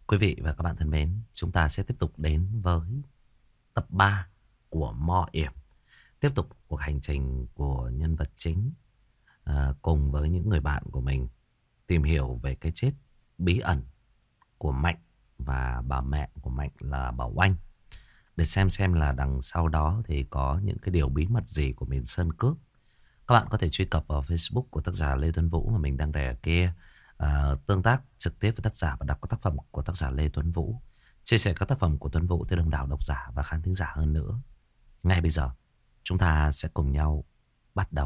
Quý vị và các bạn thân mến, chúng ta sẽ tiếp tục đến với tập 3 của Mo Yểm. Tiếp tục cuộc hành trình của nhân vật chính cùng với những người bạn của mình tìm hiểu về cái chết bí ẩn của Mạnh và bà mẹ của Mạnh là bà Oanh. Để xem là đằng sau đó thì có những cái điều bí mật gì của miền Sơn Cước. Các bạn có thể truy cập vào Facebook của tác giả Lê Tuấn Vũ mà mình đang để ở kia. Tương tác trực tiếp với tác giả và đọc các tác phẩm của tác giả Lê Tuấn Vũ. Chia sẻ các tác phẩm của Tuấn Vũ tới đông đảo độc giả và khán thính giả hơn nữa. Ngay bây giờ chúng ta sẽ cùng nhau bắt đầu.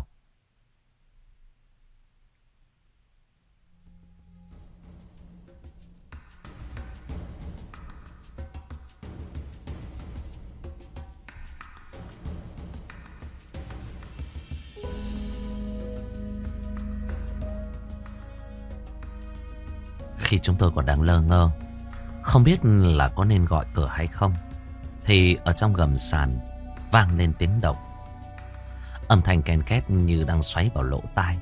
Khi chúng tôi còn đang lơ ngơ, không biết là có nên gọi cửa hay không, thì ở trong gầm sàn vang lên tiếng động. Âm thanh ken két như đang xoáy vào lỗ tai.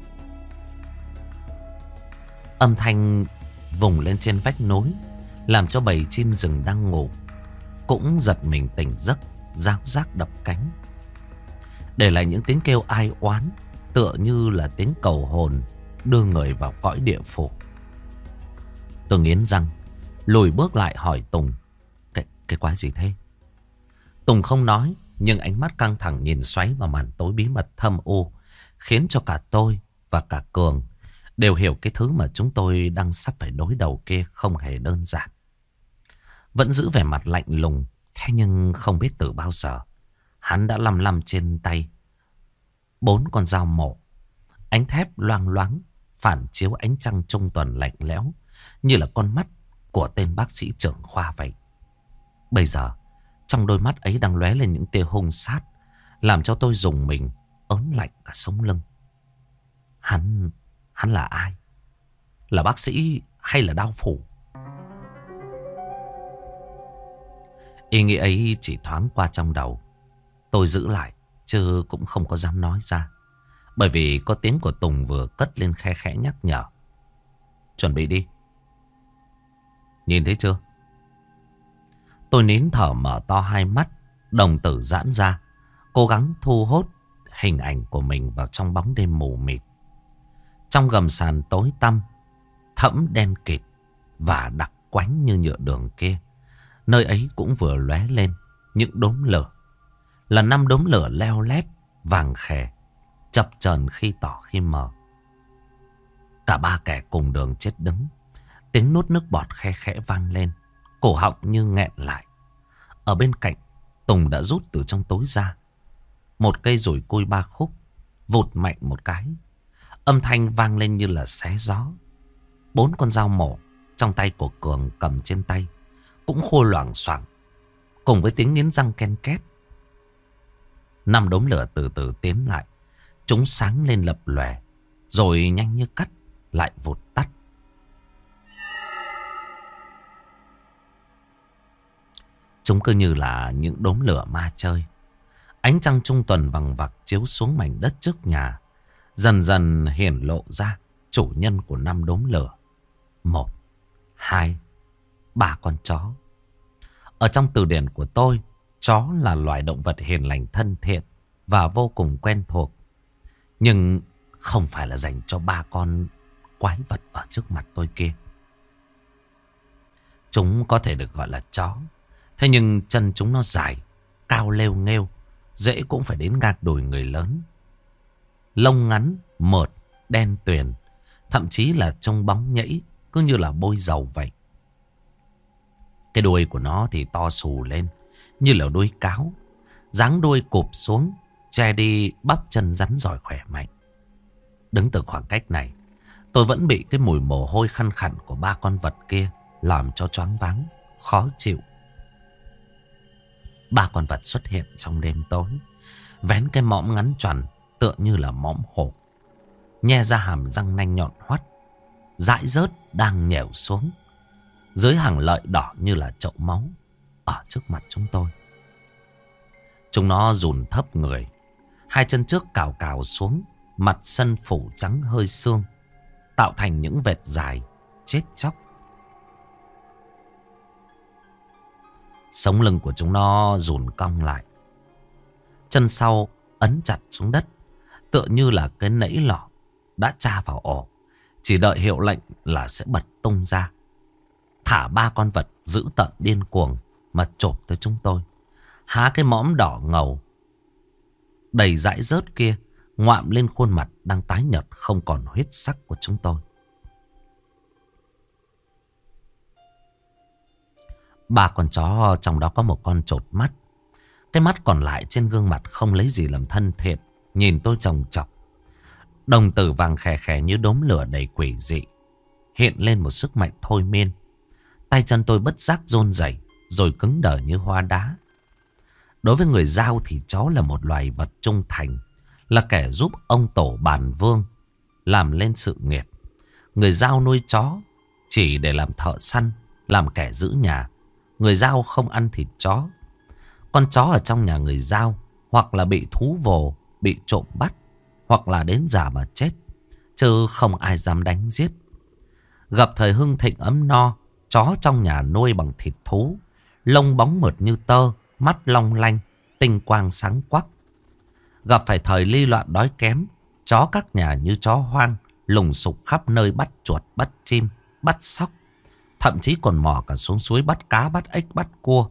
Âm thanh vùng lên trên vách núi, làm cho bầy chim rừng đang ngủ cũng giật mình tỉnh giấc, ráo rác đập cánh, để lại những tiếng kêu ai oán, tựa như là tiếng cầu hồn đưa người vào cõi địa phủ. Tôi nghiến răng lùi bước lại hỏi Tùng, cái quái gì thế? Tùng không nói, nhưng ánh mắt căng thẳng nhìn xoáy vào màn tối bí mật thâm u, khiến cho cả tôi và cả Cường đều hiểu cái thứ mà chúng tôi đang sắp phải đối đầu kia không hề đơn giản. Vẫn giữ vẻ mặt lạnh lùng, thế nhưng không biết từ bao giờ hắn đã lăm lăm trên tay 4 con dao mổ. Ánh thép loang loáng phản chiếu ánh trăng trung tuần lạnh lẽo, như là con mắt của tên bác sĩ trưởng khoa vậy. Bây giờ trong đôi mắt ấy đang lóe lên những tia hung sát, làm cho tôi rùng mình, ớn lạnh cả sống lưng. Hắn là ai? Là bác sĩ hay là đao phủ? Ý nghĩ ấy chỉ thoáng qua trong đầu. Tôi giữ lại, chứ cũng không có dám nói ra. Bởi vì có tiếng của Tùng vừa cất lên khe khẽ nhắc nhở. Chuẩn bị đi. Nhìn thấy chưa? Tôi nín thở mở to hai mắt, đồng tử giãn ra, cố gắng thu hút hình ảnh của mình vào trong bóng đêm mù mịt. Trong gầm sàn tối tăm, thẫm đen kịt và đặc quánh như nhựa đường kia, nơi ấy cũng vừa lóe lên những đốm lửa. Là 5 đốm lửa leo lét, vàng khè, chập chờn khi tỏ khi mờ. Cả ba kẻ cùng đường chết đứng. Tiếng nuốt nước bọt khe khẽ vang lên, cổ họng như nghẹn lại. Ở bên cạnh, Tùng đã rút từ trong tối ra một cây dùi cui 3 khúc, vụt mạnh một cái. Âm thanh vang lên như là xé gió. 4 con dao mổ trong tay của Cường cầm trên tay cũng khô loảng xoảng, cùng với tiếng nghiến răng ken két. 5 đốm lửa từ từ tiến lại. Chúng sáng lên lập lòe, rồi nhanh như cắt lại vụt tắt. Chúng cứ như là những đốm lửa ma chơi. Ánh trăng trung tuần vằng vặc chiếu xuống mảnh đất trước nhà, dần dần hiển lộ ra chủ nhân của 5 đốm lửa. 1, 2, 3 con chó. Ở trong từ điển của tôi, chó là loài động vật hiền lành thân thiện và vô cùng quen thuộc. Nhưng không phải là dành cho 3 con quái vật ở trước mặt tôi kia. Chúng có thể được gọi là chó, thế nhưng chân chúng nó dài, cao lêu nghêu, dễ cũng phải đến gạt đùi người lớn. Lông ngắn, mượt, đen tuyền, thậm chí là trông bóng nhẫy, cứ như là bôi dầu vậy. Cái đuôi của nó thì to xù lên, như là đuôi cáo. Dáng đuôi cụp xuống, che đi bắp chân rắn giỏi khỏe mạnh. Đứng từ khoảng cách này, tôi vẫn bị cái mùi mồ hôi khăn khặn của 3 con vật kia làm cho choáng váng, khó chịu. 3 con vật xuất hiện trong đêm tối, vén cái mõm ngắn tròn tựa như là mõm hổ, nhe ra hàm răng nanh nhọn hoắt, dãi rớt đang nhèo xuống. Dưới hàng lợi đỏ như là chậu máu ở trước mặt chúng tôi. Chúng nó rùn thấp người, hai chân trước cào cào xuống, mặt sân phủ trắng hơi xương, tạo thành những vệt dài chết chóc. Sống lưng của chúng nó rùn cong lại. Chân sau ấn chặt xuống đất, tựa như là cái nẫy lọ đã tra vào ổ, chỉ đợi hiệu lệnh là sẽ bật tung ra. Thả 3 con vật dữ tợn điên cuồng mà chộp tới chúng tôi. Há cái mõm đỏ ngầu đầy dãi rớt kia ngoạm lên khuôn mặt đang tái nhợt không còn huyết sắc của chúng tôi. 3 con chó trong đó có một con chột mắt. Cái mắt còn lại trên gương mặt không lấy gì làm thân thiện, nhìn tôi chòng chọc. Đồng tử vàng khè khè như đốm lửa đầy quỷ dị, hiện lên một sức mạnh thôi miên. Tay chân tôi bất giác run rẩy, rồi cứng đờ như hoa đá. Đối với người Dao thì chó là một loài vật trung thành, là kẻ giúp ông tổ bản vương làm lên sự nghiệp. Người Dao nuôi chó chỉ để làm thợ săn, làm kẻ giữ nhà. Người Dao không ăn thịt chó. Con chó ở trong nhà người Dao hoặc là bị thú vồ, bị trộm bắt, hoặc là đến già mà chết, chứ không ai dám đánh giết. Gặp thời hưng thịnh ấm no, chó trong nhà nuôi bằng thịt thú, lông bóng mượt như tơ, mắt long lanh, tinh quang sáng quắc. Gặp phải thời ly loạn đói kém, chó các nhà như chó hoang, lùng sục khắp nơi bắt chuột, bắt chim, bắt sóc. Thậm chí còn mò cả xuống suối bắt cá, bắt ếch, bắt cua.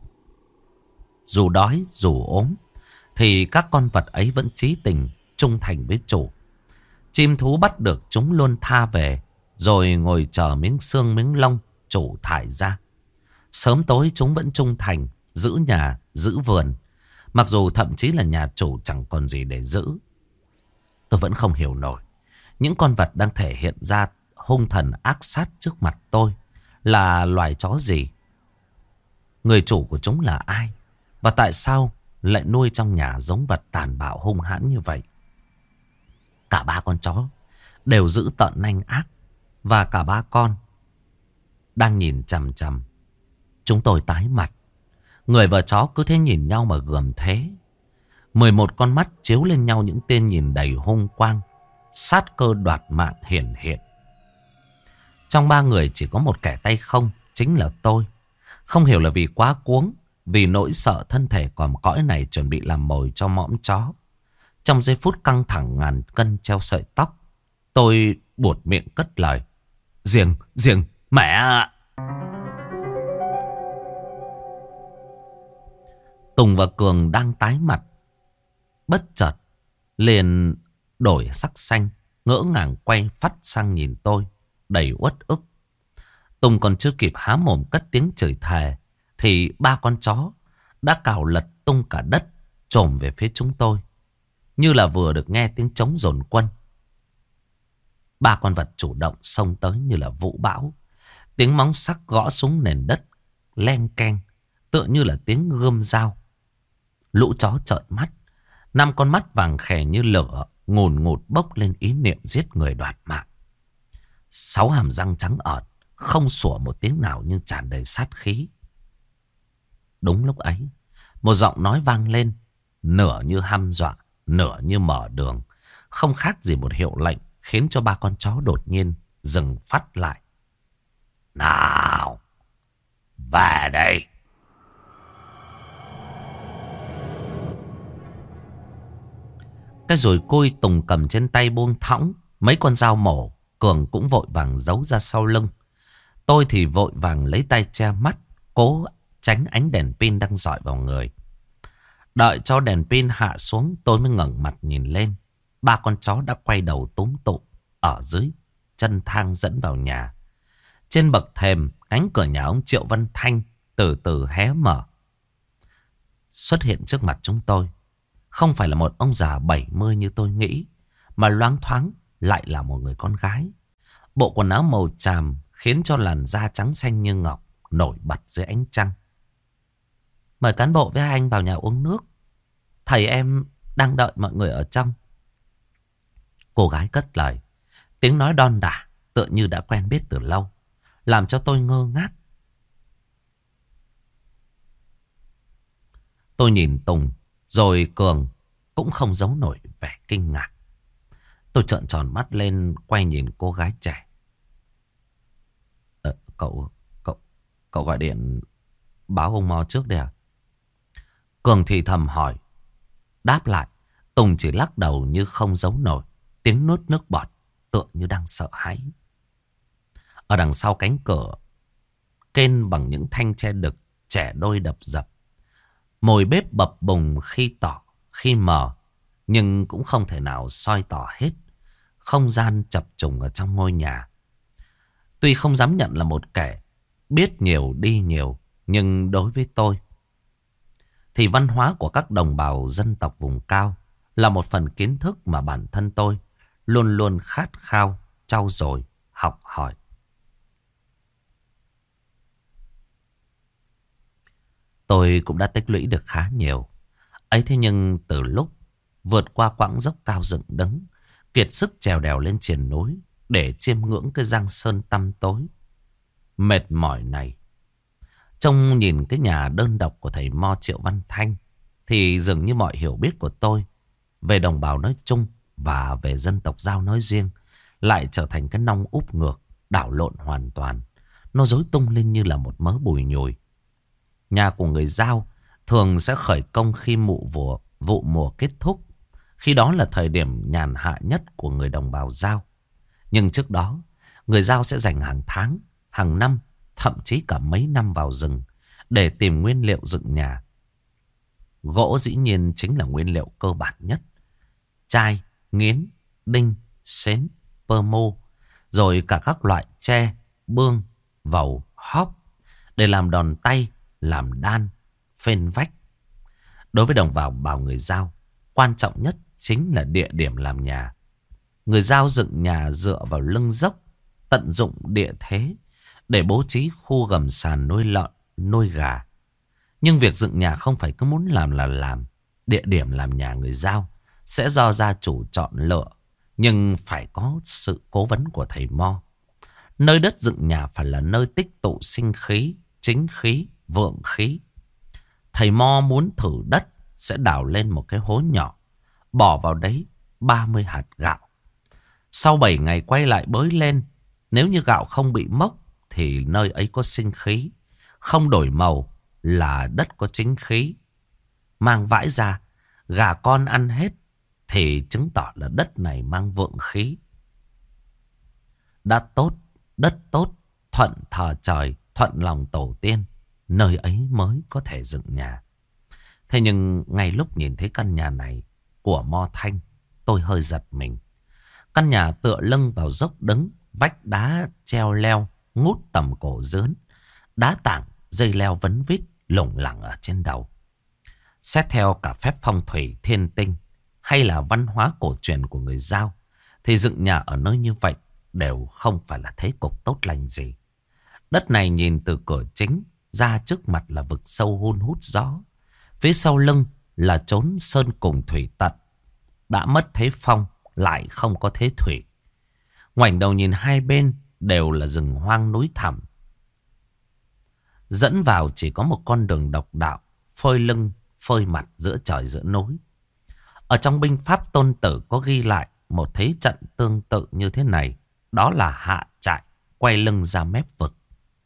Dù đói, dù ốm, thì các con vật ấy vẫn chí tình, trung thành với chủ. Chim thú bắt được chúng luôn tha về, rồi ngồi chờ miếng xương miếng lông chủ thải ra. Sớm tối chúng vẫn trung thành, giữ nhà, giữ vườn. Mặc dù thậm chí là nhà chủ chẳng còn gì để giữ. Tôi vẫn không hiểu nổi những con vật đang thể hiện ra hung thần ác sát trước mặt tôi là loài chó gì. Người chủ của chúng là ai? Và tại sao lại nuôi trong nhà giống vật tàn bạo hung hãn như vậy? Cả 3 con chó đều giữ tợn nanh ác, và cả 3 con đang nhìn chằm chằm. Chúng tôi tái mặt. Người và chó cứ thế nhìn nhau mà gườm thế. 11 con mắt chiếu lên nhau những tên nhìn đầy hung quang, sát cơ đoạt mạng hiển hiện. Trong 3 người chỉ có một kẻ tay không, chính là tôi. Không hiểu là vì quá cuống, vì nỗi sợ thân thể còm cõi này chuẩn bị làm mồi cho mõm chó. Trong giây phút căng thẳng ngàn cân treo sợi tóc, tôi buột miệng cất lời: Riêng, mẹ ạ! Tùng và Cường đang tái mặt, bất chợt liền đổi sắc xanh, ngỡ ngàng quay phắt sang nhìn tôi, đầy uất ức. Tùng còn chưa kịp há mồm cất tiếng chửi thề, thì 3 con chó đã cào lật tung cả đất, chồm về phía chúng tôi, như là vừa được nghe tiếng trống dồn quân. 3 con vật chủ động xông tới như là vũ bão. Tiếng móng sắc gõ xuống nền đất len keng, tựa như là tiếng gươm dao. Lũ chó trợn mắt, 5 con mắt vàng khè như lửa ngùn ngụt bốc lên ý niệm giết người đoạt mạng. 6 hàm răng trắng ợt, không sủa một tiếng nào nhưng tràn đầy sát khí. Đúng lúc ấy, một giọng nói vang lên, nửa như hăm dọa, nửa như mở đường. Không khác gì một hiệu lệnh, khiến cho 3 con chó đột nhiên dừng phát lại. Nào, về đây! Cái rùi cui Tùng cầm trên tay buông thõng. Mấy con dao mổ Cường cũng vội vàng giấu ra sau lưng. Tôi thì vội vàng lấy tay che mắt, cố tránh ánh đèn pin đang rọi vào người. Đợi cho đèn pin hạ xuống, tôi mới ngẩng mặt nhìn lên. 3 con chó đã quay đầu túm tụm ở dưới chân thang dẫn vào nhà. Trên bậc thềm, cánh cửa nhà ông Triệu Văn Thanh từ từ hé mở. Xuất hiện trước mặt chúng tôi không phải là một ông già 70 như tôi nghĩ, mà loáng thoáng lại là một người con gái. Bộ quần áo màu tràm khiến cho làn da trắng xanh như ngọc nổi bật dưới ánh trăng. Mời cán bộ với anh vào nhà uống nước. Thầy em đang đợi mọi người ở trong. Cô gái cất lời, tiếng nói đon đả, tựa như đã quen biết từ lâu, làm cho tôi ngơ ngác. Tôi nhìn Tùng, rồi Cường cũng không giấu nổi vẻ kinh ngạc. Tôi trợn tròn mắt lên, quay nhìn cô gái trẻ. Cậu gọi điện báo ông Mo trước đây à? Cường thì thầm hỏi. Đáp lại, Tùng chỉ lắc đầu như không giấu nổi. Tiếng nuốt nước bọt tựa như đang sợ hãi. Ở đằng sau cánh cửa, kênh bằng những thanh tre đực, trẻ đôi đập dập. Mồi bếp bập bùng khi tỏ, khi mờ, nhưng cũng không thể nào soi tỏ hết không gian chập trùng ở trong ngôi nhà. Tuy không dám nhận là một kẻ biết nhiều đi nhiều, nhưng đối với tôi thì văn hóa của các đồng bào dân tộc vùng cao là một phần kiến thức mà bản thân tôi luôn luôn khát khao, trau dồi, học hỏi. Tôi cũng đã tích lũy được khá nhiều. Ấy thế nhưng từ lúc vượt qua quãng dốc cao dựng đứng, kiệt sức trèo đèo lên triền núi để chiêm ngưỡng cái giang sơn tăm tối mệt mỏi này, trông nhìn cái nhà đơn độc của thầy Mo Triệu Văn Thanh, thì dường như mọi hiểu biết của tôi về đồng bào nói chung và về dân tộc Dao nói riêng lại trở thành cái nong úp ngược, đảo lộn hoàn toàn. Nó rối tung lên như là một mớ bùi nhùi. Nhà của người Dao thường sẽ khởi công khi vụ mùa kết thúc. Khi đó là thời điểm nhàn hạ nhất của người đồng bào Dao. Nhưng trước đó, người Dao sẽ dành hàng tháng, hàng năm, thậm chí cả mấy năm vào rừng để tìm nguyên liệu dựng nhà. Gỗ dĩ nhiên chính là nguyên liệu cơ bản nhất. Chai, nghiến, đinh, sến, pơ mô, rồi cả các loại tre, bương, vầu, hóp để làm đòn tay, làm đan, phên vách. Đối với đồng bào người Dao, quan trọng nhất chính là địa điểm làm nhà. Người Dao dựng nhà dựa vào lưng dốc, tận dụng địa thế để bố trí khu gầm sàn nuôi lợn, nuôi gà. Nhưng việc dựng nhà không phải cứ muốn làm là làm. Địa điểm làm nhà người Dao sẽ do gia chủ chọn lựa, nhưng phải có sự cố vấn của thầy Mo. Nơi đất dựng nhà phải là nơi tích tụ sinh khí, chính khí, vượng khí. Thầy Mo muốn thử đất sẽ đào lên một cái hố nhỏ, bỏ vào đấy 30 hạt gạo. Sau 7 ngày quay lại bới lên. Nếu như gạo không bị mốc thì nơi ấy có sinh khí. Không đổi màu là đất có chính khí. Mang vãi ra, gà con ăn hết thì chứng tỏ là đất này mang vượng khí. Đất tốt, đất tốt, thuận thờ trời, thuận lòng tổ tiên, nơi ấy mới có thể dựng nhà. Thế nhưng ngay lúc nhìn thấy căn nhà này của Mo Thanh, tôi hơi giật mình. Căn nhà tựa lưng vào dốc đứng, vách đá treo leo, ngút tầm cổ dướn. Đá tảng, dây leo vấn vít, lủng lẳng ở trên đầu. Xét theo cả phép phong thủy thiên tinh hay là văn hóa cổ truyền của người Dao, thì dựng nhà ở nơi như vậy đều không phải là thế cục tốt lành gì. Đất này nhìn từ cửa chính ra trước mặt là vực sâu hun hút gió. Phía sau lưng là chốn sơn cùng thủy tận. Đã mất thế phong, lại không có thế thủy. Ngoảnh đầu nhìn hai bên đều là rừng hoang núi thẳm. Dẫn vào chỉ có một con đường độc đạo, phơi lưng, phơi mặt giữa trời giữa núi. Ở trong binh pháp Tôn Tử có ghi lại một thế trận tương tự như thế này. Đó là hạ trại, quay lưng ra mép vực.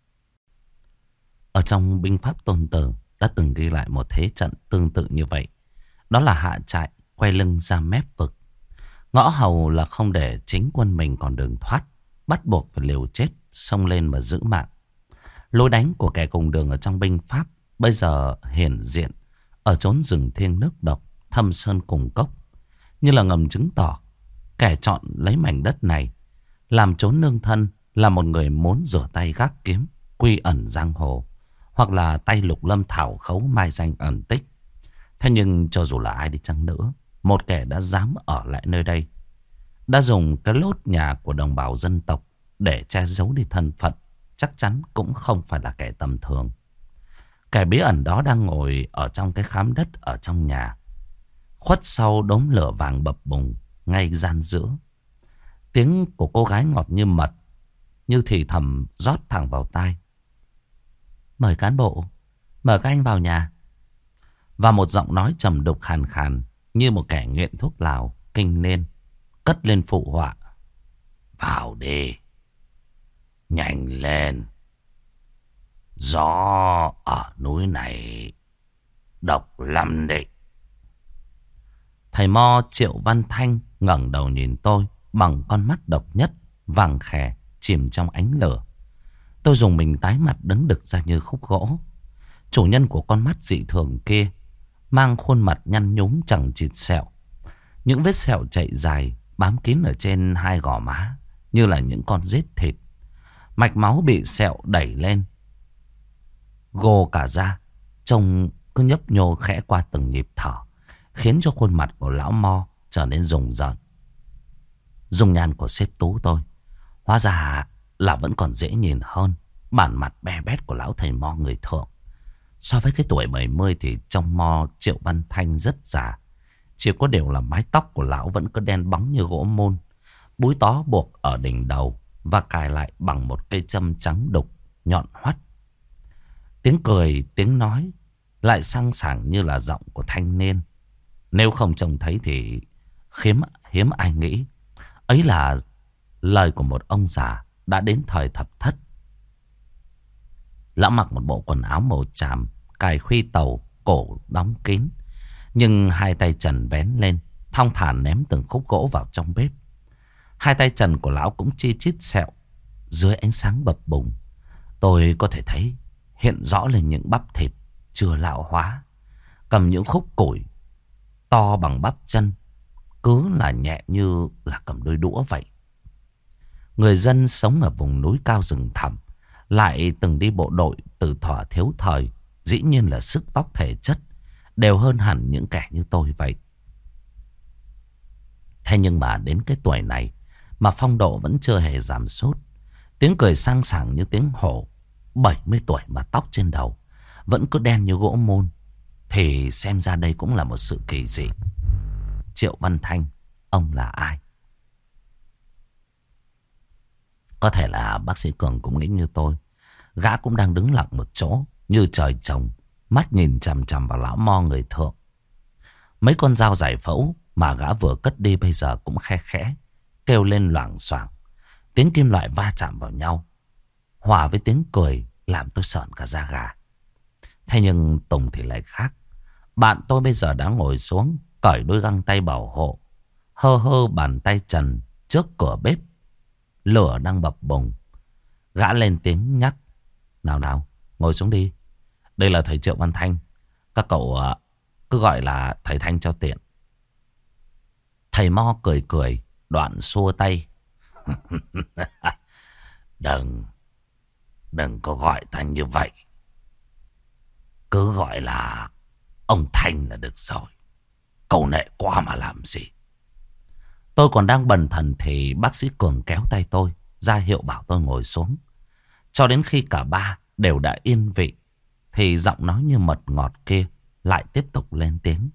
Ở trong binh pháp Tôn Tử đã từng ghi lại một thế trận tương tự như vậy. Đó là hạ trại, quay lưng ra mép vực. Ngõ hầu là không để chính quân mình còn đường thoát, bắt buộc phải liều chết, xông lên mà giữ mạng. Lối đánh của kẻ cùng đường ở trong binh pháp bây giờ hiển diện ở chốn rừng thiêng nước độc, thâm sơn cùng cốc, như là ngầm chứng tỏ kẻ chọn lấy mảnh đất này làm chốn nương thân là một người muốn rửa tay gác kiếm, quy ẩn giang hồ, hoặc là tay lục lâm thảo khấu mai danh ẩn tích. Thế nhưng cho dù là ai đi chăng nữa, một kẻ đã dám ở lại nơi đây, đã dùng cái lốt nhà của đồng bào dân tộc để che giấu đi thân phận, chắc chắn cũng không phải là kẻ tầm thường. Kẻ bí ẩn đó đang ngồi ở trong cái khám đất ở trong nhà, khuất sau đống lửa vàng bập bùng ngay gian giữa. Tiếng của cô gái ngọt như mật, như thì thầm rót thẳng vào tai. Mời cán bộ, mời các anh vào nhà. Và một giọng nói trầm đục khàn khàn như một kẻ nghiện thuốc lào kinh niên cất lên phụ họa. Vào đi, nhanh lên. Gió ở núi này độc lắm đấy. Thầy mo Triệu Văn Thanh ngẩng đầu nhìn tôi bằng con mắt độc nhất, vàng khè, chìm trong ánh lửa. Tôi dùng mình tái mặt đứng đực ra như khúc gỗ. Chủ nhân của con mắt dị thường kia mang khuôn mặt nhăn nhúm chẳng chịt sẹo. Những vết sẹo chạy dài bám kín ở trên hai gò má như là những con rết thịt. Mạch máu bị sẹo đẩy lên, gồ cả ra, trông cứ nhấp nhô khẽ qua từng nhịp thở, khiến cho khuôn mặt của lão Mo trở nên rùng rợn. Dung nhan của sếp Tú tôi hóa ra là vẫn còn dễ nhìn hơn bản mặt be bét của lão thầy Mo người Thượng. So với cái tuổi 70 thì trong Mo Triệu Văn Thanh rất già. Chỉ có điều là mái tóc của lão vẫn cứ đen bóng như gỗ môn, búi tó buộc ở đỉnh đầu và cài lại bằng một cây châm trắng đục nhọn hoắt. Tiếng cười, tiếng nói lại sang sảng như là giọng của thanh niên. Nếu không trông thấy thì hiếm ai nghĩ ấy là lời của một ông già đã đến thời thập thất. Lão mặc một bộ quần áo màu tràm, cài khuy tàu, cổ đóng kín, nhưng hai tay trần vén lên, thong thả ném từng khúc gỗ vào trong bếp. Hai tay trần của lão cũng chi chít sẹo. Dưới ánh sáng bập bùng, tôi có thể thấy hiện rõ lên những bắp thịt chưa lão hóa. Cầm những khúc củi to bằng bắp chân, cứ là nhẹ như là cầm đôi đũa vậy. Người dân sống ở vùng núi cao rừng thẳm, lại từng đi bộ đội từ thuở thiếu thời, dĩ nhiên là sức vóc thể chất đều hơn hẳn những kẻ như tôi vậy. Thế nhưng mà đến cái tuổi này mà phong độ vẫn chưa hề giảm sút. Tiếng cười sang sảng như tiếng hổ. 70 tuổi mà tóc trên đầu vẫn cứ đen như gỗ môn, thì xem ra đây cũng là một sự kỳ dị. Triệu Văn Thanh, ông là ai? Có thể là bác sĩ Cường cũng nghĩ như tôi. Gã cũng đang đứng lặng một chỗ như trời trồng, mắt nhìn chằm chằm vào lão Mo người Thượng. Mấy con dao giải phẫu mà gã vừa cất đi bây giờ cũng khe khẽ kêu lên loảng xoảng. Tiếng kim loại va chạm vào nhau hòa với tiếng cười làm tôi sợn cả da gà. Thế nhưng Tùng thì lại khác. Bạn tôi bây giờ đã ngồi xuống, cởi đôi găng tay bảo hộ, hơ hơ bàn tay trần trước cửa bếp. Lửa đang bập bùng. Gã lên tiếng nhắc: Nào nào, ngồi xuống đi. Đây là thầy Triệu Văn Thanh. Các cậu cứ gọi là thầy Thanh cho tiện. Thầy Mo cười cười, đoạn xua tay. Đừng có gọi Thanh như vậy. Cứ gọi là ông Thanh là được rồi. Câu nệ quá mà làm gì. Tôi còn đang bần thần thì bác sĩ Cường kéo tay tôi, ra hiệu bảo tôi ngồi xuống. Cho đến khi cả ba đều đã yên vị thì giọng nói như mật ngọt kia lại tiếp tục lên tiếng: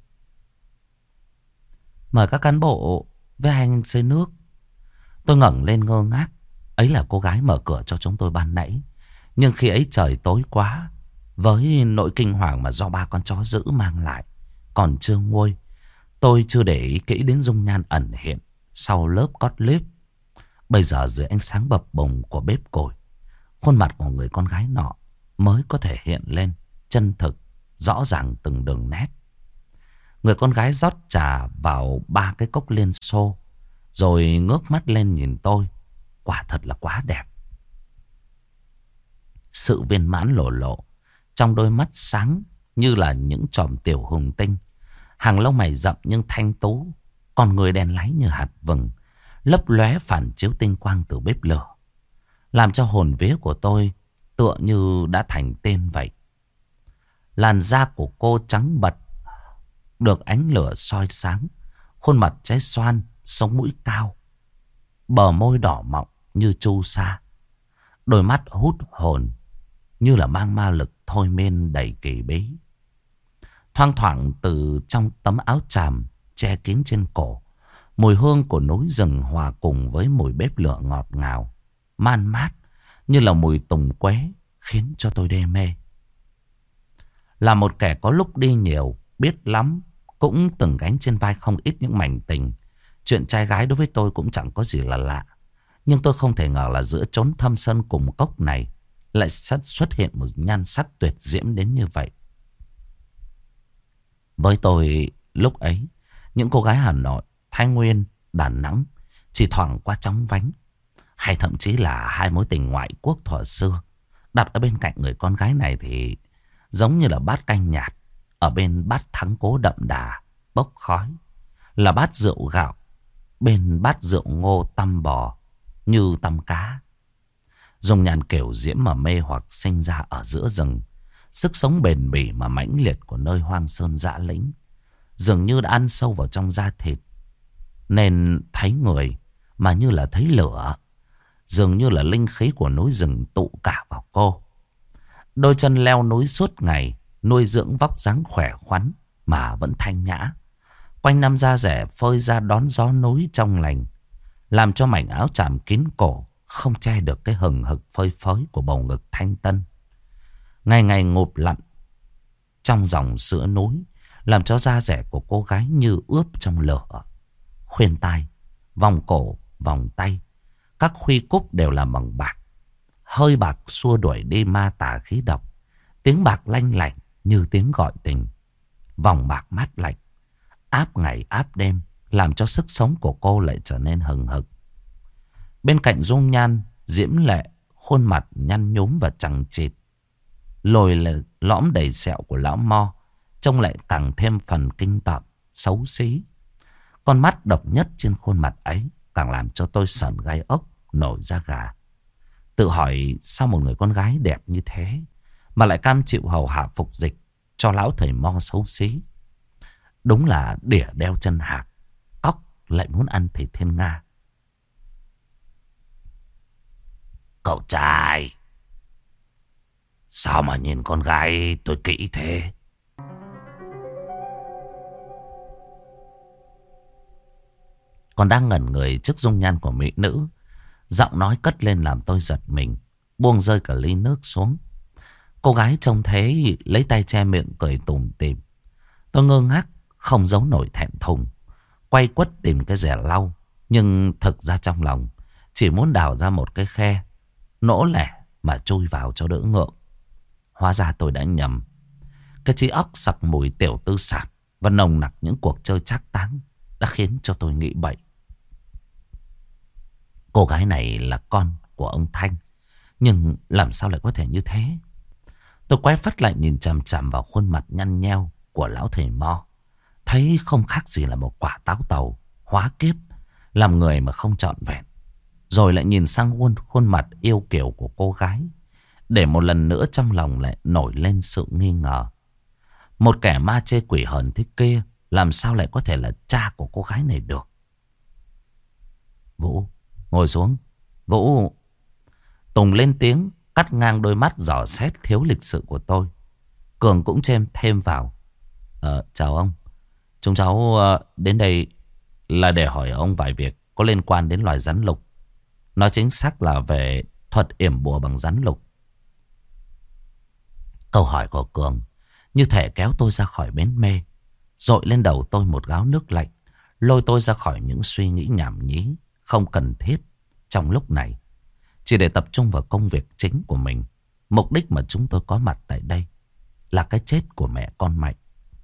Mời các cán bộ với anh xơi nước. Tôi ngẩng lên ngơ ngác. Ấy là cô gái mở cửa cho chúng tôi ban nãy. Nhưng khi ấy trời tối quá, với nỗi kinh hoàng mà do ba con chó dữ mang lại còn chưa nguôi, tôi chưa để ý kỹ đến dung nhan ẩn hiện sau lớp cốt lip. Bây giờ dưới ánh sáng bập bùng của bếp củi, khuôn mặt của người con gái nọ mới có thể hiện lên chân thực, rõ ràng từng đường nét. Người con gái rót trà vào 3 cái cốc liên xô, rồi ngước mắt lên nhìn tôi. Quả thật là quá đẹp. Sự viên mãn lộ lộ trong đôi mắt sáng như là những chòm tiểu hùng tinh. Hàng lông mày rậm nhưng thanh tú, con người đen láy như hạt vừng, lấp lóe phản chiếu tinh quang từ bếp lửa, làm cho hồn vía của tôi tựa như đã thành tên vậy. Làn da của cô trắng bật, được ánh lửa soi sáng. Khuôn mặt trái xoan, sống mũi cao, bờ môi đỏ mọng như chu sa. Đôi mắt hút hồn như là mang ma lực thôi miên đầy kỳ bí. Thoang thoảng từ trong tấm áo tràm che kín trên cổ, mùi hương của núi rừng hòa cùng với mùi bếp lửa ngọt ngào, man mát như là mùi tùng quế, khiến cho tôi đê mê. Là một kẻ có lúc đi nhiều, biết lắm, cũng từng gánh trên vai không ít những mảnh tình. Chuyện trai gái đối với tôi cũng chẳng có gì là lạ. Nhưng tôi không thể ngờ là giữa chốn thâm sơn cùng cốc này lại xuất hiện một nhan sắc tuyệt diễm đến như vậy. Với tôi lúc ấy, những cô gái Hà Nội, Thái Nguyên, Đà Nẵng chỉ thoảng qua chóng vánh, hay thậm chí là hai mối tình ngoại quốc thuở xưa đặt ở bên cạnh người con gái này thì giống như là bát canh nhạt ở bên bát thắng cố đậm đà bốc khói, là bát rượu gạo bên bát rượu ngô tăm bò như tăm cá. Dung nhan kiểu diễm mà mê hoặc sinh ra ở giữa rừng, sức sống bền bỉ mà mãnh liệt của nơi hoang sơn dã lĩnh dường như đã ăn sâu vào trong da thịt, nên thấy người mà như là thấy lửa. Dường như là linh khí của núi rừng tụ cả vào cô. Đôi chân leo núi suốt ngày, nuôi dưỡng vóc dáng khỏe khoắn mà vẫn thanh nhã. Quanh năm da rẻ phơi ra đón gió núi trong lành, làm cho mảnh áo chàm kín cổ không che được cái hừng hực phơi phới của bầu ngực thanh tân. Ngày ngày ngụp lặn trong dòng sữa núi, làm cho da rẻ của cô gái như ướp trong lửa. Khuyên tai, vòng cổ, vòng tay, các khuy cúc đều là bằng bạc. Hơi bạc xua đuổi đi ma tà khí độc. Tiếng bạc lanh lảnh như tiếng gọi tình. Vòng bạc mát lạnh, áp ngày áp đêm, làm cho sức sống của cô lại trở nên hừng hực. Bên cạnh dung nhan diễm lệ, khuôn mặt nhăn nhúm và chằng chịt, lồi lõm đầy sẹo của lão Mo trông lại càng thêm phần kinh tởm, xấu xí. Con mắt độc nhất trên khuôn mặt ấy càng làm cho tôi sởn gai ốc, nổi da gà. Tự hỏi sao một người con gái đẹp như thế mà lại cam chịu hầu hạ phục dịch cho lão thầy Mo xấu xí. Đúng là đỉa đeo chân hạc, cóc lại muốn ăn thịt thiên nga. Cậu trai, sao mà nhìn con gái tôi kỹ thế? Còn đang ngẩn người trước dung nhan của mỹ nữ, giọng nói cất lên làm tôi giật mình, buông rơi cả ly nước xuống. Cô gái trông thế lấy tay che miệng cười tủm tỉm. Tôi ngơ ngác không giấu nổi thẹn thùng, quay quất tìm cái rẻ lau. Nhưng thực ra trong lòng chỉ muốn đào ra một cái khe, nỗ lẻ mà chui vào cho đỡ ngượng. Hóa ra tôi đã nhầm. Cái trí óc sặc mùi tiểu tư sản và nồng nặc những cuộc chơi trác táng đã khiến cho tôi nghĩ bậy. Cô gái này là con của ông Thanh, nhưng làm sao lại có thể như thế? Tôi quay phắt lại nhìn chằm chằm vào khuôn mặt nhăn nheo của lão thầy Mo, thấy không khác gì là một quả táo tàu hóa kiếp, làm người mà không trọn vẹn. Rồi lại nhìn sang khuôn mặt yêu kiều của cô gái, để một lần nữa trong lòng lại nổi lên sự nghi ngờ. Một kẻ ma chê quỷ hờn thế kia làm sao lại có thể là cha của cô gái này được? Vũ, ngồi xuống. Vũ. Tùng lên tiếng cắt ngang đôi mắt dò xét thiếu lịch sự của tôi. Cường cũng thêm vào. Chào ông. Chúng cháu đến đây là để hỏi ông vài việc có liên quan đến loài rắn lục. Nói chính xác là về thuật yểm bùa bằng rắn lục. Câu hỏi của Cường như thể kéo tôi ra khỏi bến mê, dội lên đầu tôi một gáo nước lạnh, lôi tôi ra khỏi những suy nghĩ nhảm nhí không cần thiết trong lúc này, chỉ để tập trung vào công việc chính của mình. Mục đích mà chúng tôi có mặt tại đây là cái chết của mẹ con Mạnh.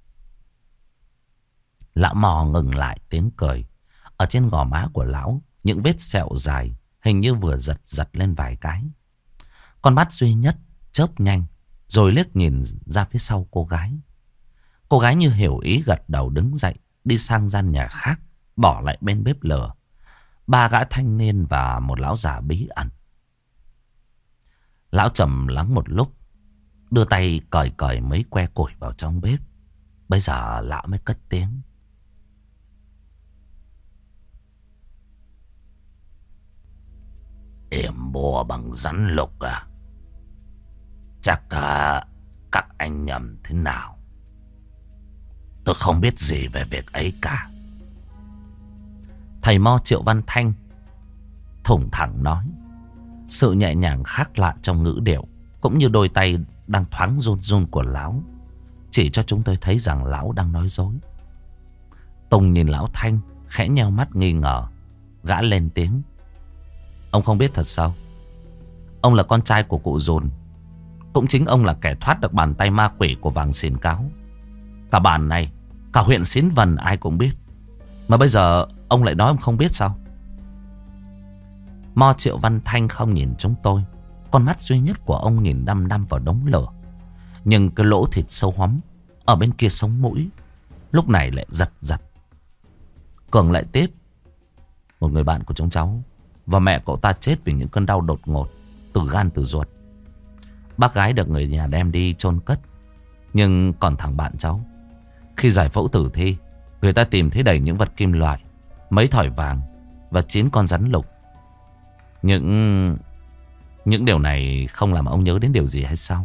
Lão Mò ngừng lại tiếng cười. Ở trên gò má của lão, những vết sẹo dài hình như vừa giật lên vài cái. Con mắt duy nhất chớp nhanh, rồi liếc nhìn ra phía sau cô gái. Cô gái như hiểu ý gật đầu đứng dậy, đi sang gian nhà khác, bỏ lại bên bếp lửa ba gã thanh niên và một lão già bí ẩn. Lão trầm lắng một lúc, đưa tay cởi mấy que củi vào trong bếp. Bây giờ lão mới cất tiếng. Yểm bùa bằng rắn lục à? Chắc các anh nhầm thế nào. Tôi không biết gì về việc ấy cả. Thầy Mo Triệu Văn Thanh thủng thẳng nói, sự nhẹ nhàng khác lạ trong ngữ điệu, cũng như đôi tay đang thoáng run run của lão, chỉ cho chúng tôi thấy rằng lão đang nói dối. Tùng nhìn lão Thanh khẽ nheo mắt nghi ngờ. Gã lên tiếng. Ông không biết thật sao? Ông là con trai của cụ Dùn. Cũng chính ông là kẻ thoát được bàn tay ma quỷ của Vàng Xìn Cáo. Cả bản này Cả huyện Xín Vần ai cũng biết. Mà bây giờ ông lại nói ông không biết sao? Mo Triệu Văn Thanh không nhìn chúng tôi. Con mắt duy nhất của ông nhìn đăm đăm vào đống lửa. Nhưng cái lỗ thịt sâu hoắm ở bên kia sống mũi lúc này lại giật giật. Cường lại tiếp. Một người bạn của chúng cháu và mẹ cậu ta chết vì những cơn đau đột ngột từ gan từ ruột. Bác gái được người nhà đem đi chôn cất. Nhưng còn thằng bạn cháu, khi giải phẫu tử thi, người ta tìm thấy đầy những vật kim loại, mấy thỏi vàng và 9 con rắn lục. Những điều này không làm ông nhớ đến điều gì hay sao?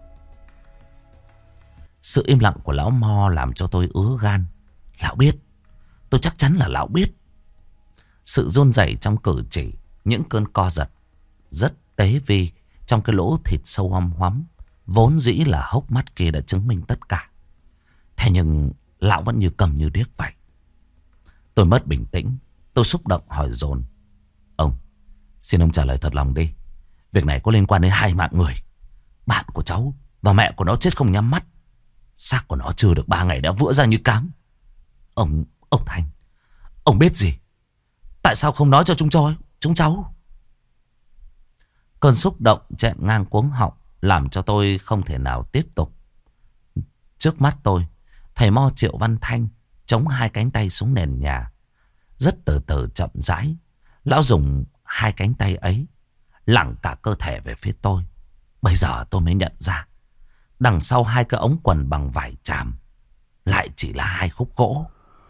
Sự im lặng của lão Mo làm cho tôi ứa gan. Lão biết. Tôi chắc chắn là lão biết. Sự run rẩy trong cử chỉ, những cơn co giật rất tế vi trong cái lỗ thịt sâu hoăm hoắm vốn dĩ là hốc mắt kia đã chứng minh tất cả. Thế nhưng lão vẫn như cầm như điếc vậy. Tôi mất bình tĩnh. Tôi xúc động hỏi dồn. Ông, xin ông trả lời thật lòng đi. Việc này có liên quan đến 2 mạng người. Bạn của cháu và mẹ của nó chết không nhắm mắt. Xác của nó chưa được 3 ngày đã vữa ra như cám. Ông Thanh, ông biết gì? Tại sao không nói cho chúng cháu? Cơn xúc động chạy ngang cuống họng làm cho tôi không thể nào tiếp tục. Trước mắt tôi, thầy Mo Triệu Văn Thanh chống 2 cánh tay xuống nền nhà. Rất từ từ chậm rãi, lão dùng 2 cánh tay ấy lẳng cả cơ thể về phía tôi. Bây giờ tôi mới nhận ra, đằng sau 2 cái ống quần bằng vải tràm lại chỉ là 2 khúc gỗ.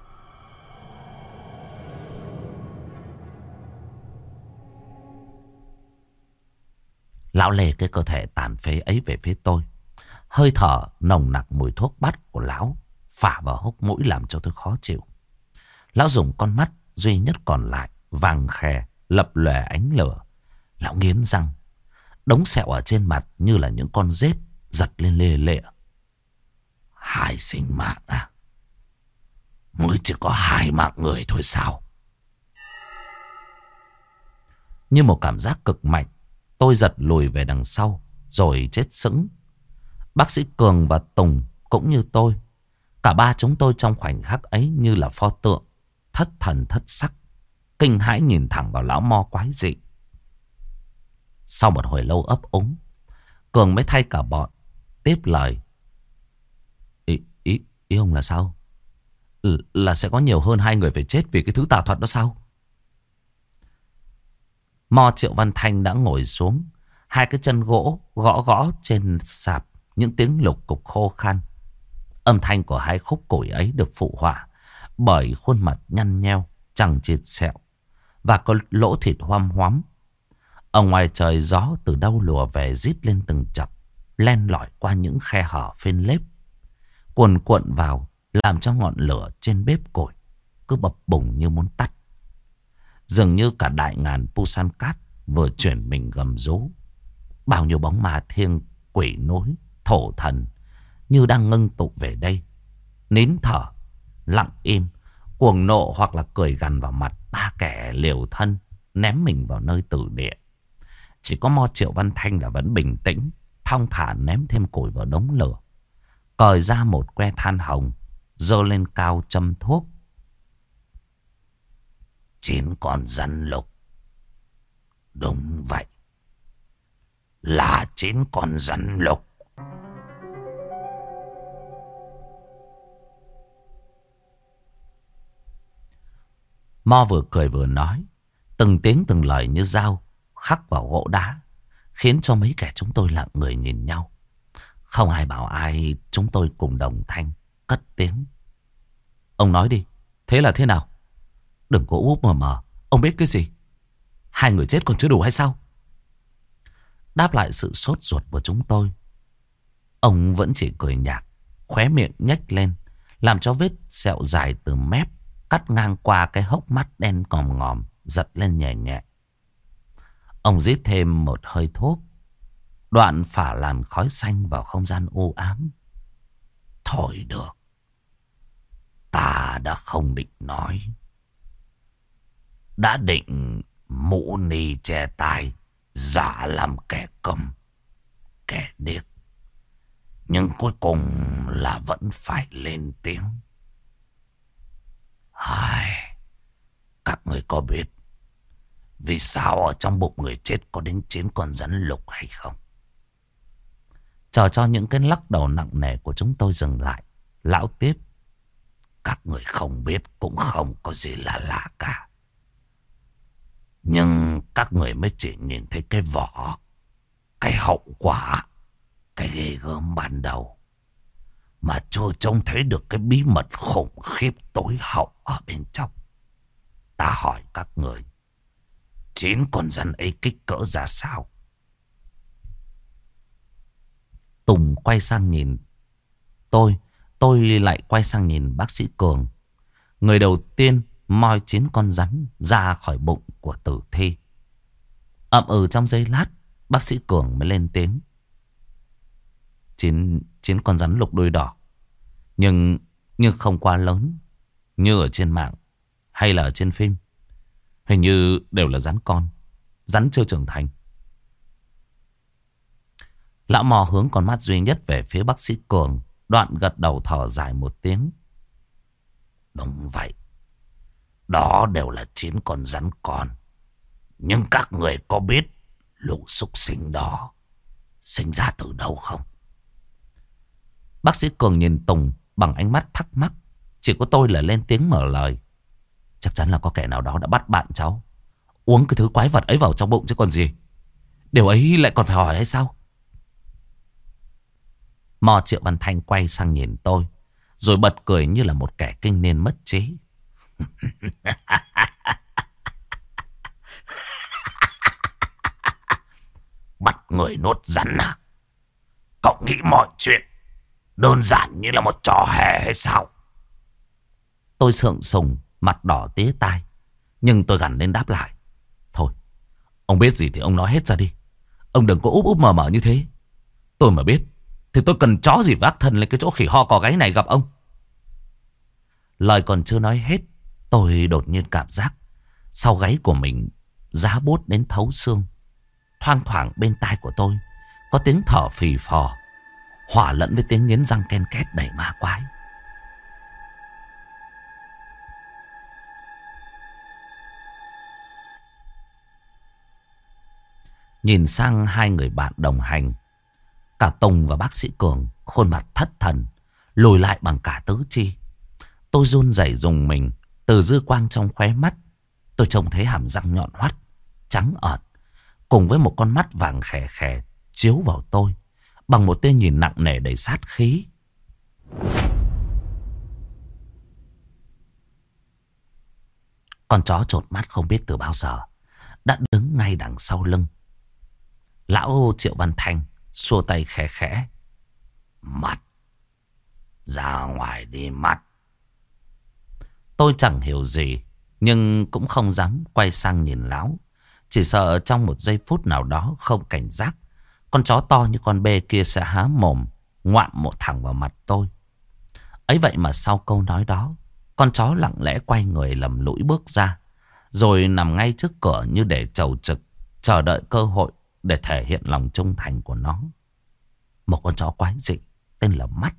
Lão lê cái cơ thể tàn phế ấy về phía tôi. Hơi thở nồng nặc mùi thuốc bắc của lão phả vào hốc mũi làm cho tôi khó chịu. Lão dùng con mắt duy nhất còn lại vàng khè lập lòe ánh lửa. Lão nghiến răng. Đống sẹo ở trên mặt như là những con rết giật lên lê lệ. 2 sinh mạng à? Mới chỉ có 2 mạng người thôi sao? Như một cảm giác cực mạnh, tôi giật lùi về đằng sau rồi chết sững. Bác sĩ Cường và Tùng cũng như tôi. Cả 3 chúng tôi trong khoảnh khắc ấy như là pho tượng, thất thần thất sắc, kinh hãi nhìn thẳng vào lão Mo quái dị. Sau một hồi lâu ấp úng, Cường mới thay cả bọn tiếp lời. Ý ông là sao? Là sẽ có nhiều hơn 2 người phải chết vì cái thứ tà thuật đó sao? Mo Triệu Văn Thanh đã ngồi xuống, 2 cái chân gỗ gõ gõ trên sạp, những tiếng lục cục khô khan. Âm thanh của 2 khúc củi ấy được phụ họa bởi khuôn mặt nhăn nheo, chằng chịt sẹo và có lỗ thịt hoăm hoắm. Ở ngoài trời gió từ đâu lùa về rít lên từng chập, len lỏi qua những khe hở phên lép, cuồn cuộn vào làm cho ngọn lửa trên bếp củi cứ bập bùng như muốn tắt. Dường như cả đại ngàn Pusan Cát vừa chuyển mình gầm rú. Bao nhiêu bóng ma thiêng quỷ nối thổ thần như đang ngưng tụ về đây, nín thở, lặng im, cuồng nộ hoặc là cười gằn vào mặt 3 kẻ liều thân ném mình vào nơi tử địa. Chỉ có Mo Triệu Văn Thanh là vẫn bình tĩnh, thong thả ném thêm củi vào đống lửa, cởi ra một que than hồng, giơ lên cao châm thuốc. 9 con rắn lục. Đúng vậy, là 9 con rắn lục. Mo vừa cười vừa nói, từng tiếng từng lời như dao khắc vào gỗ đá, khiến cho mấy kẻ chúng tôi lặng người nhìn nhau. Không ai bảo ai, chúng tôi cùng đồng thanh cất tiếng. Ông nói đi, thế là thế nào? Đừng có úp mờ mờ. Ông biết cái gì? 2 người chết còn chưa đủ hay sao? Đáp lại sự sốt ruột của chúng tôi, ông vẫn chỉ cười nhạt, khóe miệng nhếch lên, làm cho vết sẹo dài từ mép cắt ngang qua cái hốc mắt đen ngòm ngòm giật lên nhẹ nhẹ. Ông rít thêm một hơi thuốc, đoạn phả làn khói xanh vào không gian u ám. Thôi được, ta đã không định nói. Đã định mũ ni che tai, giả làm kẻ câm, kẻ điếc. Nhưng cuối cùng là vẫn phải lên tiếng. Ai, các người có biết vì sao ở trong bụng người chết có đến 9 con rắn lục hay không? Chờ cho những cái lắc đầu nặng nề của chúng tôi dừng lại, lão tiếp. Các người không biết cũng không có gì là lạ cả. Nhưng các người mới chỉ nhìn thấy cái vỏ, cái hậu quả, cái ghê gớm ban đầu, mà chưa trông thấy được cái bí mật khủng khiếp tối hậu ở bên trong. Ta hỏi các người, 9 con rắn ấy kích cỡ ra sao? Tùng quay sang nhìn tôi lại quay sang nhìn bác sĩ Cường. Người đầu tiên moi 9 con rắn ra khỏi bụng của tử thi. Ậm ừ trong giây lát, bác sĩ Cường mới lên tiếng. 9 con rắn lục đuôi đỏ, nhưng không quá lớn như ở trên mạng hay là ở trên phim. Hình như đều là rắn con, rắn chưa trưởng thành. Lão mò hướng con mắt duy nhất về phía bác sĩ Cường, đoạn gật đầu thở dài một tiếng. Đúng vậy, đó đều là 9 con rắn con. Nhưng các người có biết lũ súc sinh đó sinh ra từ đâu không? Bác sĩ Cường nhìn Tùng bằng ánh mắt thắc mắc. Chỉ có tôi là lên tiếng mở lời. Chắc chắn là có kẻ nào đó đã bắt bạn cháu uống cái thứ quái vật ấy vào trong bụng chứ còn gì. Điều ấy lại còn phải hỏi hay sao? Mò Triệu Văn Thanh quay sang nhìn tôi, rồi bật cười như là một kẻ kinh niên mất trí. Bắt người nuốt rắn à? Cậu nghĩ mọi chuyện đơn giản như là một trò hề hay sao? Tôi sượng sùng, mặt đỏ tía tai, nhưng tôi gằn lên đáp lại. Thôi, ông biết gì thì ông nói hết ra đi. Ông đừng có úp úp mờ mờ như thế. Tôi mà biết thì tôi cần chó gì vác thân lên cái chỗ khỉ ho cò gáy này gặp ông. Lời còn chưa nói hết, tôi đột nhiên cảm giác sau gáy của mình giá buốt đến thấu xương. Thoang thoảng bên tai của tôi có tiếng thở phì phò, hòa lẫn với tiếng nghiến răng ken két đầy ma quái. Nhìn sang hai người bạn đồng hành, cả Tùng và bác sĩ Cường khuôn mặt thất thần, lùi lại bằng cả tứ chi. Tôi run rẩy rùng mình. Từ dư quang trong khóe mắt, tôi trông thấy hàm răng nhọn hoắt, trắng ợt, cùng với một con mắt vàng khè khè chiếu vào tôi bằng một tia nhìn nặng nề đầy sát khí. Con chó chột mắt không biết từ bao giờ đã đứng ngay đằng sau lưng. Lão Triệu Văn Thanh xua tay khẽ khẽ. Mắt, ra ngoài đi mắt. Tôi chẳng hiểu gì, nhưng cũng không dám quay sang nhìn lão. Chỉ sợ trong một giây phút nào đó không cảnh giác, con chó to như con bê kia sẽ há mồm ngoạm một thẳng vào mặt tôi. Ấy vậy mà sau câu nói đó, con chó lặng lẽ quay người lầm lũi bước ra, rồi nằm ngay trước cửa như để chầu trực, chờ đợi cơ hội để thể hiện lòng trung thành của nó. Một con chó quái dị tên là Mắt.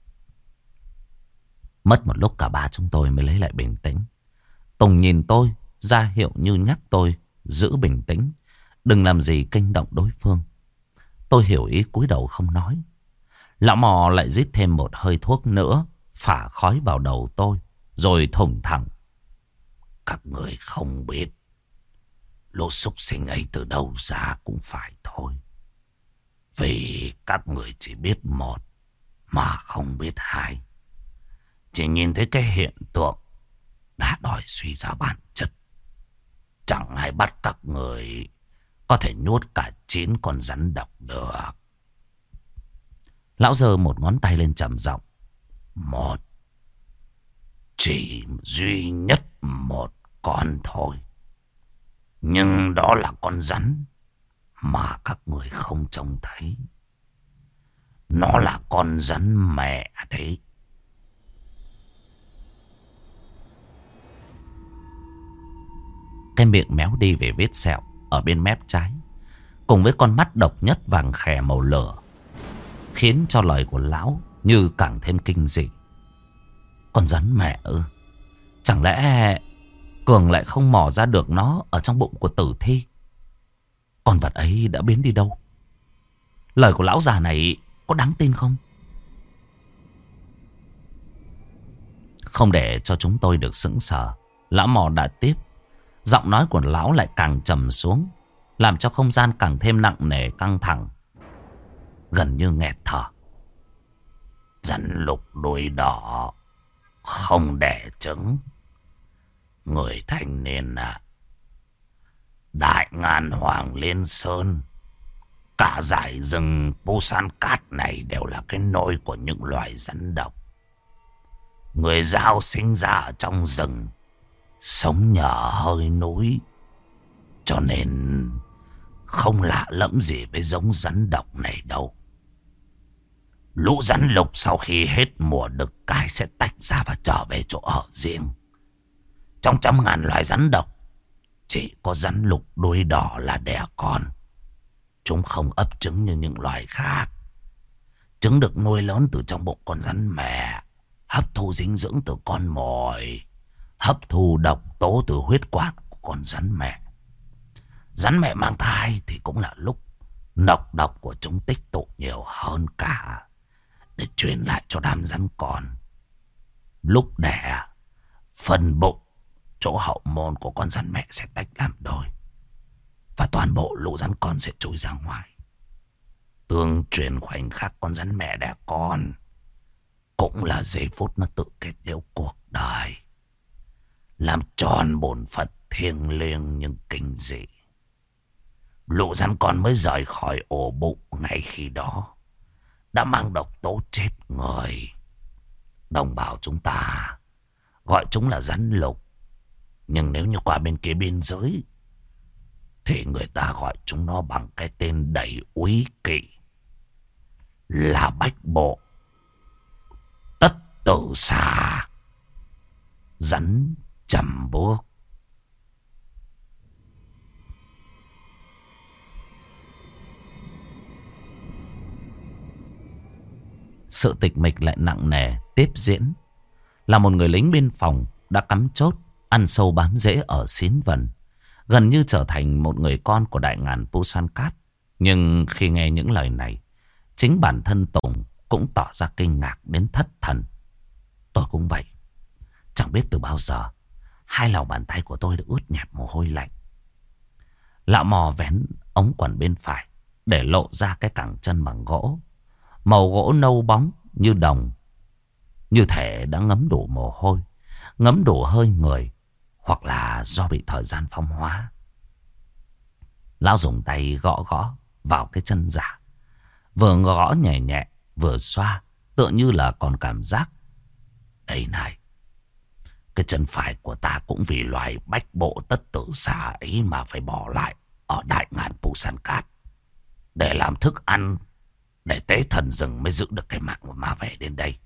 Mất một lúc cả ba chúng tôi mới lấy lại bình tĩnh. Tùng nhìn tôi, ra hiệu như nhắc tôi giữ bình tĩnh, đừng làm gì kinh động đối phương. Tôi hiểu ý cúi đầu không nói. Lão mò lại rít thêm một hơi thuốc nữa, phả khói vào đầu tôi, rồi thủng thẳng. Các người không biết lũ súc sinh ấy từ đâu ra cũng phải thôi. Vì các người chỉ biết một mà không biết hai. Chỉ nhìn thấy cái hiện tượng đã đòi suy ra bản chất. Chẳng ai bắt các người có thể nuốt cả 9 con rắn độc được. Lão giơ một ngón tay lên trầm giọng. Một, chỉ duy nhất một con thôi. Nhưng đó là con rắn mà các người không trông thấy. Nó là con rắn mẹ đấy. Cái miệng méo đi về vết sẹo ở bên mép trái, cùng với con mắt độc nhất vàng khè màu lửa, khiến cho lời của lão như càng thêm kinh dị. Con rắn mẹ ư? Chẳng lẽ Cường lại không mò ra được nó ở trong bụng của Tử Thi? Con vật ấy đã biến đi đâu? Lời của lão già này có đáng tin không? Không để cho chúng tôi được sững sờ, lão mò đã tiếp. Giọng nói của lão lại càng trầm xuống, làm cho không gian càng thêm nặng nề căng thẳng, gần như nghẹt thở. Rắn lục đuôi đỏ không đẻ trứng. Người thanh niên à, Đại Ngàn Hoàng Liên Sơn, cả dải rừng Busan Cát này đều là cái nôi của những loài rắn độc. Người Dao sinh ra ở trong rừng, sống nhờ hơi núi, cho nên không lạ lẫm gì với giống rắn độc này đâu. Lũ rắn lục sau khi hết mùa đực cái sẽ tách ra và trở về chỗ ở riêng. Trong trăm ngàn loài rắn độc, chỉ có rắn lục đuôi đỏ là đẻ con. Chúng không ấp trứng như những loài khác. Trứng được nuôi lớn từ trong bụng con rắn mẹ, hấp thu dinh dưỡng từ con mồi, hấp thu độc tố từ huyết quản của con rắn mẹ. Rắn mẹ mang thai thì cũng là lúc nọc độc của chúng tích tụ nhiều hơn cả, để truyền lại cho đám rắn con. Lúc đẻ, phần bụng, chỗ hậu môn của con rắn mẹ sẽ tách làm đôi, và toàn bộ lũ rắn con sẽ trôi ra ngoài. Tương truyền khoảnh khắc con rắn mẹ đẻ con cũng là giây phút nó tự kết liễu cuộc đời, làm tròn bổn phận thiêng liêng nhưng kinh dị. Lũ rắn con mới rời khỏi ổ bụng ngay khi đó đã mang độc tố chết người. Đồng bào chúng ta gọi chúng là rắn lục, nhưng nếu như qua bên kia biên giới thì người ta gọi chúng nó bằng cái tên đầy úy kỵ là bách bộ tất tử xà, rắn chầm bước. Sự tịch mịch lại nặng nề tiếp diễn. Là một người lính biên phòng đã cắm chốt, ăn sâu bám rễ ở Xín Vần, gần như trở thành một người con của Đại Ngàn Busan Cát. Nhưng khi nghe những lời này, chính bản thân Tùng cũng tỏ ra kinh ngạc đến thất thần. Tôi cũng vậy. Chẳng biết từ bao giờ hai lòng bàn tay của tôi đã ướt nhẹp mồ hôi lạnh. Lão mò vén ống quần bên phải để lộ ra cái cẳng chân bằng gỗ. Màu gỗ nâu bóng như đồng, như thể đã ngấm đủ mồ hôi, ngấm đủ hơi người, hoặc là do bị thời gian phong hóa. Lão dùng tay gõ gõ vào cái chân giả, vừa gõ nhẹ nhẹ vừa xoa, tựa như là còn cảm giác. Đây này, cái chân phải của ta cũng vì loài bách bộ tất tử xà ấy mà phải bỏ lại ở Đại Ngàn Busan Cát để làm thức ăn, để tế thần rừng mới giữ được cái mạng mà về đến đây.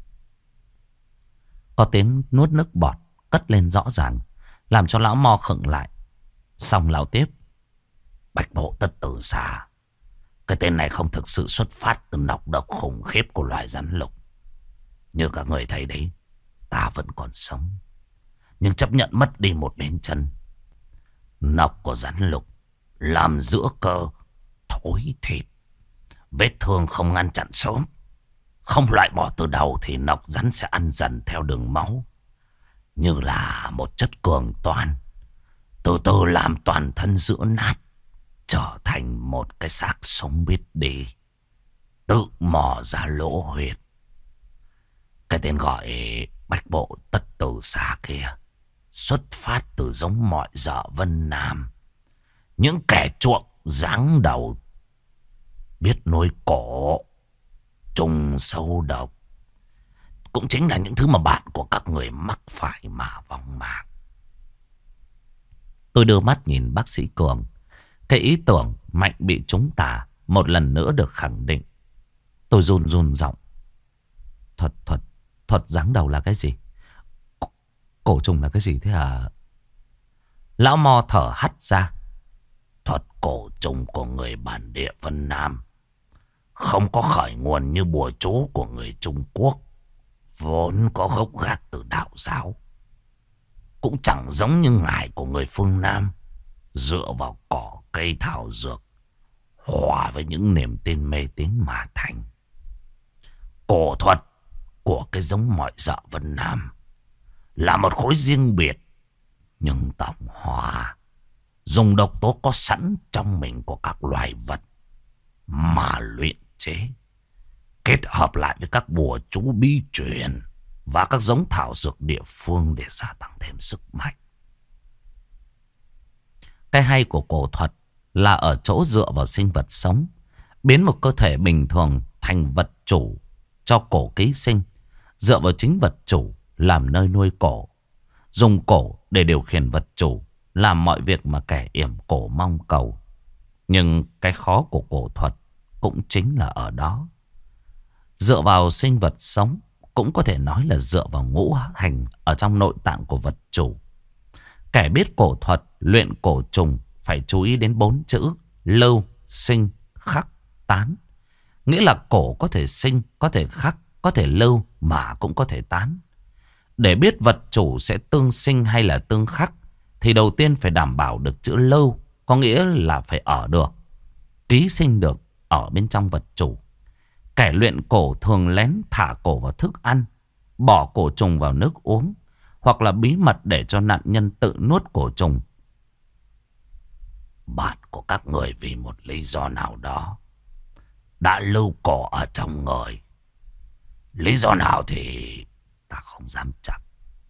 Có tiếng nuốt nước bọt cất lên rõ ràng, làm cho lão mo khựng lại. Xong lão tiếp. Bách bộ tất tử xà, cái tên này không thực sự xuất phát từ nọc độc khủng khiếp của loài rắn lục. Như các người thấy đấy, ta vẫn còn sống, nhưng chấp nhận mất đi một bên chân. Nọc của rắn lục làm giữa cơ thối thịt. Vết thương không ngăn chặn sớm, không loại bỏ từ đầu thì nọc rắn sẽ ăn dần theo đường máu, như là một chất cường toan, từ từ làm toàn thân giữa nát, trở thành một cái xác sống biết đi, tự mò ra lỗ huyệt. Cái tên gọi bách bộ tất tử xà kia xuất phát từ giống mọi dợ Vân Nam, những kẻ chuộng giáng đầu, biết nối cổ, trùng sâu độc, cũng chính là những thứ mà bạn của các người mắc phải mà vong mạng. Tôi đưa mắt nhìn bác sĩ Cường. Cái ý tưởng Mạnh bị trúng tà một lần nữa được khẳng định. Tôi run run giọng. Thuật giáng đầu là cái gì? Cổ trùng là cái gì thế hả? Lão mo thở hắt ra. Thuật cổ trùng của người bản địa Vân Nam không có khởi nguồn như bùa chú của người Trung Quốc, vốn có gốc gác từ đạo giáo. cũng chẳng giống như ngải của người phương Nam, dựa vào cỏ cây thảo dược hòa với những niềm tin mê tín mà thành. Cổ thuật của cái giống mọi dợ Vân Nam là một khối riêng biệt, nhưng tổng hòa dùng độc tố có sẵn trong mình của các loài vật mà luyện chế, kết hợp lại với các bùa chú bí truyền và các giống thảo dược địa phương để gia tăng thêm sức mạnh. Cái hay của cổ thuật là ở chỗ dựa vào sinh vật sống, biến một cơ thể bình thường thành vật chủ cho cổ ký sinh, dựa vào chính vật chủ làm nơi nuôi cổ, dùng cổ để điều khiển vật chủ, làm mọi việc mà kẻ yểm cổ mong cầu. Nhưng cái khó của cổ thuật cũng chính là ở đó. Dựa vào sinh vật sống cũng có thể nói là dựa vào ngũ hành ở trong nội tạng của vật chủ. Kẻ biết cổ thuật luyện cổ trùng phải chú ý đến 4 chữ lưu, sinh, khắc, tán. Nghĩa là cổ có thể sinh, có thể khắc, có thể lưu mà cũng có thể tán. Để biết vật chủ sẽ tương sinh hay là tương khắc thì đầu tiên phải đảm bảo được chữ lưu, có nghĩa là phải ở được, ký sinh được ở bên trong vật chủ. Kẻ luyện cổ thường lén thả cổ vào thức ăn, bỏ cổ trùng vào nước uống, hoặc là bí mật để cho nạn nhân tự nuốt cổ trùng. Bạn của các người vì một lý do nào đó đã lưu cổ ở trong người. Lý do nào thì ta không dám chắc,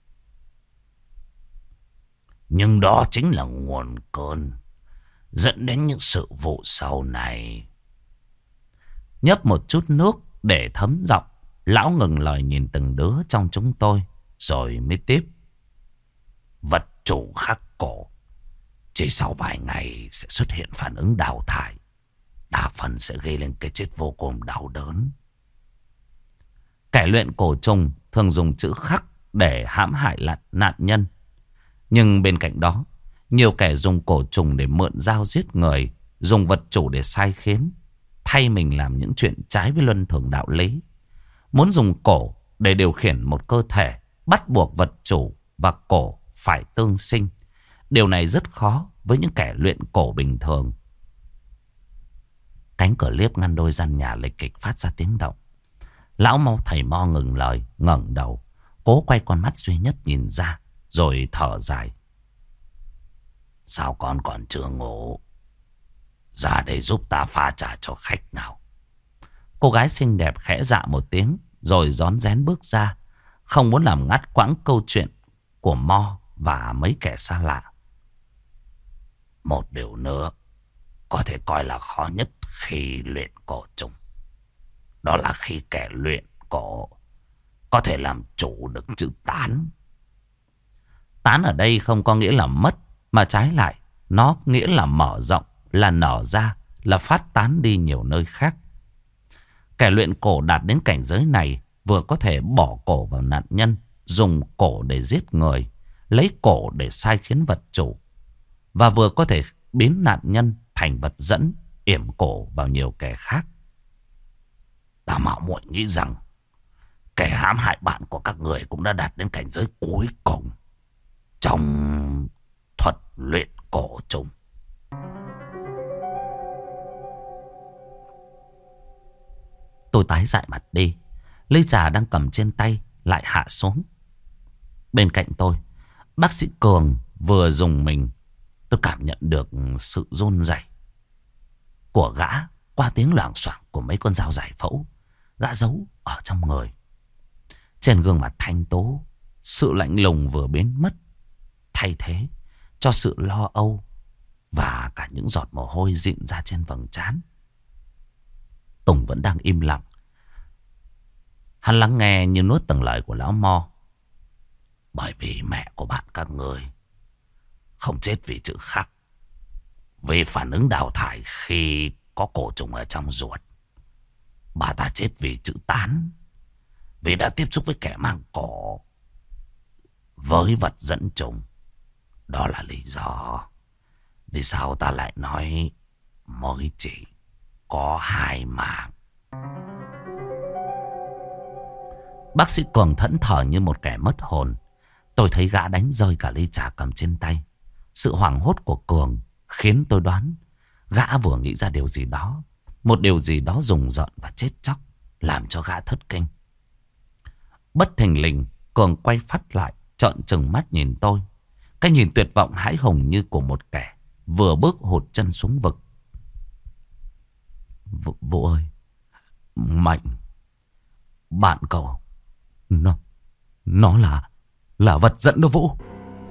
nhưng đó chính là nguồn cơn dẫn đến những sự vụ sau này. Nhấp một chút nước để thấm giọng, lão ngừng lời nhìn từng đứa trong chúng tôi rồi mới tiếp. Vật chủ khắc cổ chỉ sau vài ngày sẽ xuất hiện phản ứng đào thải, đa phần sẽ gây lên cái chết vô cùng đau đớn. Kẻ luyện cổ trùng thường dùng chữ khắc để hãm hại nạn nhân. Nhưng bên cạnh đó, nhiều kẻ dùng cổ trùng để mượn dao giết người, dùng vật chủ để sai khiến, thay mình làm những chuyện trái với luân thường đạo lý. Muốn dùng cổ để điều khiển một cơ thể, bắt buộc vật chủ và cổ phải tương sinh. Điều này rất khó với những kẻ luyện cổ bình thường. Cánh cửa liếp ngăn đôi gian nhà lịch kịch phát ra tiếng động. Lão mau thầy mo ngừng lời, ngẩng đầu, cố quay con mắt duy nhất nhìn ra, rồi thở dài. Sao con còn chưa ngủ? Ra đây giúp ta pha trà cho khách nào. Cô gái xinh đẹp khẽ dạ một tiếng, rồi rón rén bước ra, không muốn làm ngắt quãng câu chuyện của Mo và mấy kẻ xa lạ. Một điều nữa có thể coi là khó nhất khi luyện cổ trùng, đó là khi kẻ luyện cổ có thể làm chủ được chữ tán. Tán ở đây không có nghĩa là mất, mà trái lại nó nghĩa là mở rộng, là nở ra, là phát tán đi nhiều nơi khác. Kẻ luyện cổ đạt đến cảnh giới này vừa có thể bỏ cổ vào nạn nhân, dùng cổ để giết người, lấy cổ để sai khiến vật chủ, và vừa có thể biến nạn nhân thành vật dẫn, yểm cổ vào nhiều kẻ khác. Ta mạo muội nghĩ rằng kẻ hãm hại bạn của các người cũng đã đạt đến cảnh giới cuối cùng trong thuật luyện cổ trùng. Tôi tái dại mặt đi. Ly trà đang cầm trên tay lại hạ xuống. Bên cạnh tôi, bác sĩ Cường vừa dùng mình. Tôi cảm nhận được sự run rẩy của gã qua tiếng loảng xoảng của mấy con dao giải phẫu gã giấu ở trong người. Trên gương mặt thanh tố, sự lạnh lùng vừa biến mất, thay thế cho sự lo âu và cả những giọt mồ hôi rịn ra trên vầng trán. Tùng vẫn đang im lặng. Hắn lắng nghe như nuốt từng lời của lão Mo. Bởi vì mẹ của bạn các người không chết vì chữ khắc, vì phản ứng đào thải khi có cổ trùng ở trong ruột. Bà ta chết vì chữ tán, vì đã tiếp xúc với kẻ mang cổ, với vật dẫn trùng. Đó là lý do vì sao ta lại nói mới chỉ có 2 mạng. Bác sĩ Cường thẫn thờ như một kẻ mất hồn. Tôi thấy gã đánh rơi cả ly trà cầm trên tay. Sự hoảng hốt của Cường khiến tôi đoán gã vừa nghĩ ra điều gì đó. Một điều gì đó rùng rợn và chết chóc, làm cho gã thất kinh. Bất thình lình, Cường quay phắt lại, trợn trừng mắt nhìn tôi. Cái nhìn tuyệt vọng hãi hùng như của một kẻ vừa bước hụt chân xuống vực. Vũ ơi, Mạnh, bạn cậu, nó là vật dẫn đó Vũ.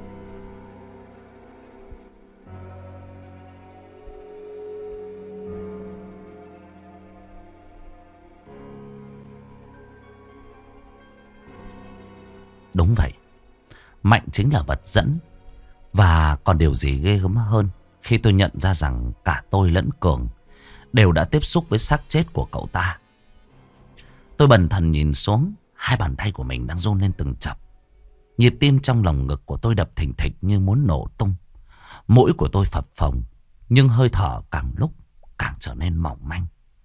Đúng vậy, Mạnh chính là vật dẫn. Và còn điều gì ghê gớm hơn khi tôi nhận ra rằng cả tôi lẫn Cường đều đã tiếp xúc với xác chết của cậu ta. Tôi bần thần nhìn xuống, hai bàn tay của mình đang run lên từng chập. Nhịp tim trong lồng ngực của tôi đập thình thịch như muốn nổ tung. Mũi của tôi phập phồng, nhưng hơi thở càng lúc càng trở nên mỏng manh.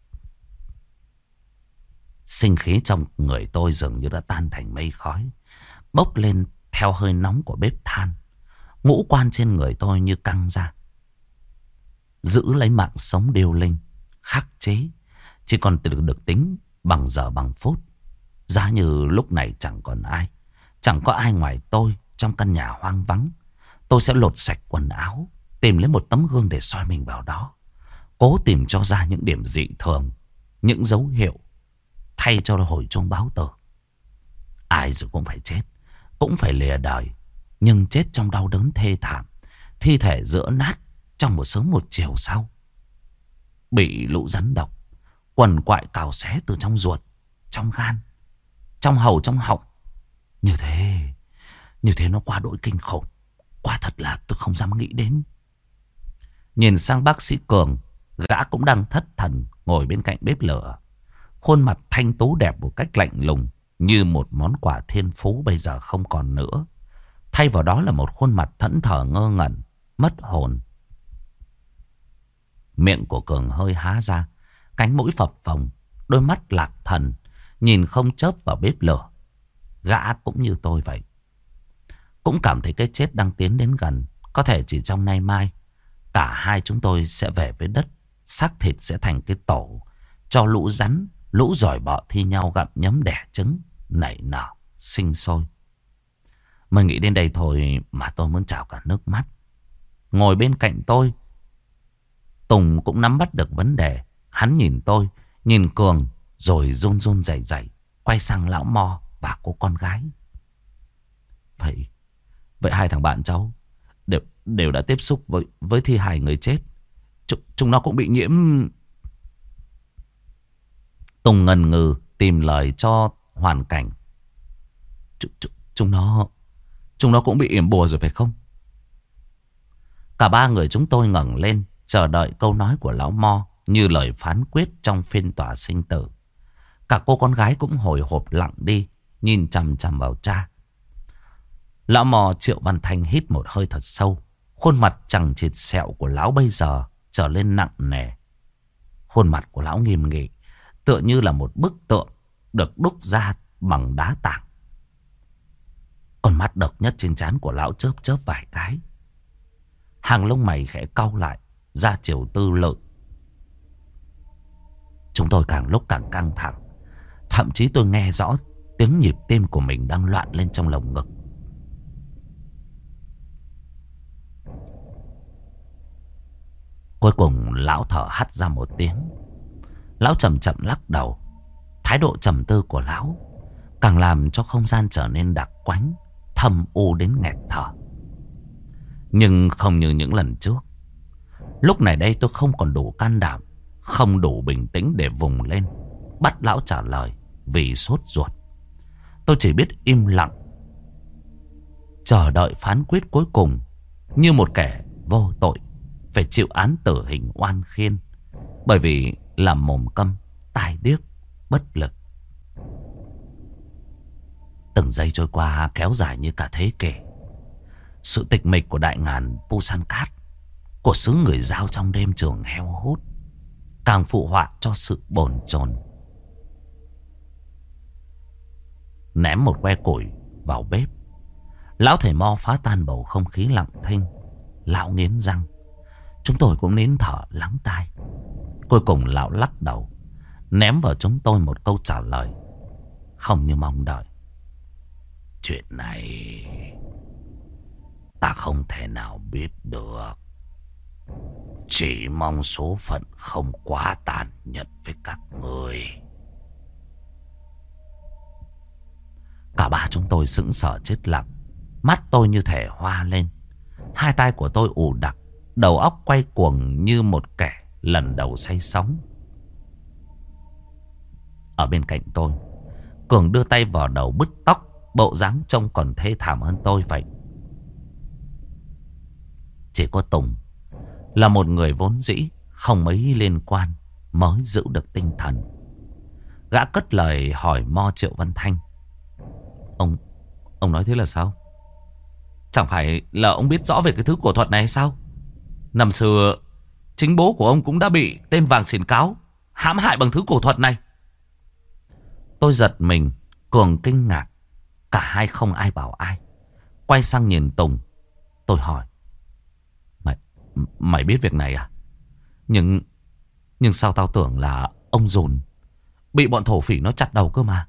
Sinh khí trong người tôi dường như đã tan thành mây khói, bốc lên theo hơi nóng của bếp than. Ngũ quan trên người tôi như căng ra. Giữ lấy mạng sống điêu linh, khắc chế, chỉ còn được tính bằng giờ bằng phút. Giá như lúc này chẳng còn ai, chẳng có ai ngoài tôi trong căn nhà hoang vắng. Tôi sẽ lột sạch quần áo, tìm lấy một tấm gương để soi mình vào đó, cố tìm cho ra những điểm dị thường, những dấu hiệu, thay cho hồi chuông báo tử. Ai rồi cũng phải chết, cũng phải lìa đời, nhưng chết trong đau đớn thê thảm, thi thể rữa nát trong một sớm một chiều sau. Bị lũ rắn độc quằn quại cào xé từ trong ruột, trong gan, trong hầu, trong họng. Như thế nó quá đỗi kinh khủng. Quả thật là tôi không dám nghĩ đến. Nhìn sang bác sĩ Cường, gã cũng đang thất thần ngồi bên cạnh bếp lửa. Khuôn mặt thanh tú đẹp một cách lạnh lùng, như một món quà thiên phú bây giờ không còn nữa. Thay vào đó là một khuôn mặt thẫn thờ ngơ ngẩn, mất hồn. Miệng của Cường hơi há ra, cánh mũi phập phồng, đôi mắt lạc thần, nhìn không chớp vào bếp lửa. Gã cũng như tôi vậy, cũng cảm thấy cái chết đang tiến đến gần. Có thể chỉ trong nay mai, cả hai chúng tôi sẽ về với đất. Xác thịt sẽ thành cái tổ cho lũ rắn, lũ giỏi bọ thi nhau gặm nhấm đẻ trứng, nảy nở, sinh sôi. Mới nghĩ đến đây thôi mà tôi muốn trào cả nước mắt. Ngồi bên cạnh tôi, Tùng cũng nắm bắt được vấn đề. Hắn nhìn tôi, nhìn Cường, rồi run run rẩy rẩy quay sang lão Mo và cô con gái. Vậy hai thằng bạn cháu đều đã tiếp xúc với thi hài người chết. Chúng nó cũng bị nhiễm. Tùng ngần ngừ tìm lời cho hoàn cảnh. Chúng nó cũng bị yểm bùa rồi phải không? Cả ba người chúng tôi ngẩng lên, chờ đợi câu nói của lão Mo như lời phán quyết trong phiên tòa sinh tử. Cả cô con gái cũng hồi hộp lặng đi, nhìn chằm chằm vào cha. Lão Mò Triệu Văn Thanh hít một hơi thật sâu. Khuôn mặt chằng chịt sẹo của lão bây giờ trở lên nặng nề. Khuôn mặt của lão nghiêm nghị, tựa như là một bức tượng được đúc ra bằng đá tảng. Con mắt độc nhất trên trán của lão chớp chớp vài cái. Hàng lông mày khẽ cau lại, ra chiều tư lự. Chúng tôi càng lúc càng căng thẳng. Thậm chí tôi nghe rõ tiếng nhịp tim của mình đang loạn lên trong lồng ngực. Cuối cùng lão thở hắt ra một tiếng. Lão chậm chậm lắc đầu. Thái độ trầm tư của lão càng làm cho không gian trở nên đặc quánh, thâm u đến nghẹt thở. Nhưng không như những lần trước. Lúc này đây tôi không còn đủ can đảm, không đủ bình tĩnh để vùng lên bắt lão trả lời vì sốt ruột. Tôi chỉ biết im lặng, chờ đợi phán quyết cuối cùng, như một kẻ vô tội phải chịu án tử hình oan khiên, bởi vì làm mồm câm, tai điếc, bất lực. Từng giây trôi qua kéo dài như cả thế kỷ. Sự tịch mịch của đại ngàn Pusan Cát, của xứ người Dao trong đêm trường heo hút, càng phụ họa cho sự bồn chồn. Ném một que củi vào bếp, Lão thầy Mo phá tan bầu không khí lặng thinh. Lão nghiến răng. Chúng tôi cũng nín thở lắng tai. Cuối cùng lão lắc đầu, ném vào chúng tôi một câu trả lời không như mong đợi. Chuyện này ta không thể nào biết được. Chỉ mong số phận không quá tàn nhẫn với các người. Cả ba chúng tôi sững sờ chết lặng. Mắt tôi như thể hoa lên. Hai tay của tôi ù đặc. Đầu óc quay cuồng như một kẻ lần đầu say sóng. Ở bên cạnh tôi, Cường đưa tay vào đầu bứt tóc, bộ dáng trông còn thê thảm hơn tôi vậy. Chỉ có Tùng là một người vốn dĩ không mấy liên quan mới giữ được tinh thần. Gã cất lời hỏi Mo Triệu Văn Thanh. Ông nói thế là sao? Chẳng phải là ông biết rõ về cái thứ cổ thuật này hay sao? Năm xưa chính bố của ông cũng đã bị tên Vàng Xiển Cáo hãm hại bằng thứ cổ thuật này. Tôi giật mình, Cường kinh ngạc. Cả hai không ai bảo ai. Quay sang nhìn Tùng. Tôi hỏi. Mày biết việc này à? Nhưng sao tao tưởng là ông Dùn bị bọn thổ phỉ nó chặt đầu cơ mà.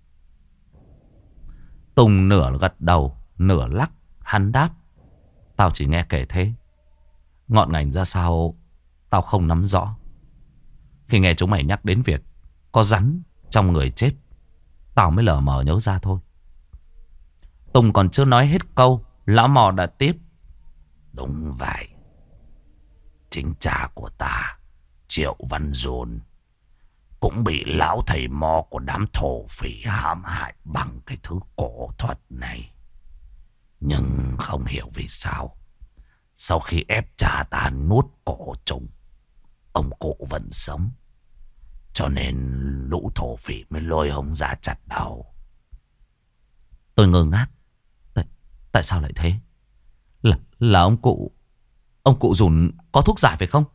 Tùng nửa gật đầu, nửa lắc. Hắn đáp. Tao chỉ nghe kể thế. Ngọn ngành ra sao tao không nắm rõ. Khi nghe chúng mày nhắc đến việc có rắn trong người chết, tao mới lờ mờ nhớ ra thôi. Tùng còn chưa nói hết câu, lão Mò đã tiếp. Đúng vậy. Chính cha của ta, Triệu Văn Dồn, cũng bị lão thầy Mo của đám thổ phỉ hãm hại bằng cái thứ cổ thuật này. Nhưng không hiểu vì sao, sau khi ép cha ta nuốt cổ trùng, ông cụ vẫn sống. Cho nên lũ thổ phỉ mới lôi ông ra chặt đầu. Tôi ngơ ngác. Tại sao lại thế? Là ông cụ Dùn có thuốc giải phải không?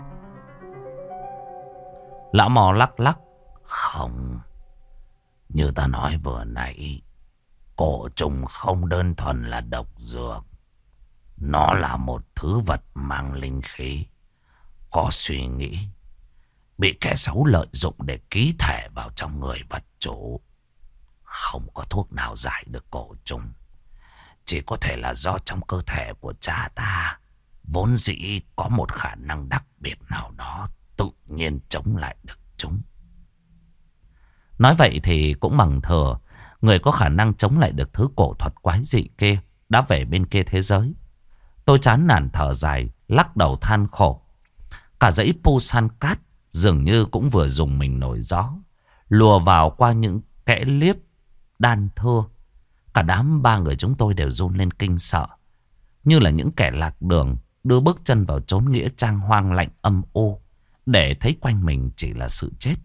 Lão Mò lắc lắc. Không. Như ta nói vừa nãy, cổ trùng không đơn thuần là độc dược. Nó là một thứ vật mang linh khí, có suy nghĩ, bị kẻ xấu lợi dụng để ký thể vào trong người vật chủ. Không có thuốc nào giải được cổ trùng. Chỉ có thể là do trong cơ thể của cha ta vốn dĩ có một khả năng đặc biệt nào đó tự nhiên chống lại được chúng. Nói vậy thì cũng bằng thừa người có khả năng chống lại được thứ cổ thuật quái dị kia đã về bên kia thế giới. Tôi chán nản thở dài, lắc đầu than khổ. Cả dãy Pusan cát dường như cũng vừa dùng mình nổi gió, lùa vào qua những kẽ liếp đan thưa. Cả đám ba người chúng tôi đều run lên kinh sợ, như là những kẻ lạc đường đưa bước chân vào chốn nghĩa trang hoang lạnh âm u, để thấy quanh mình chỉ là sự chết.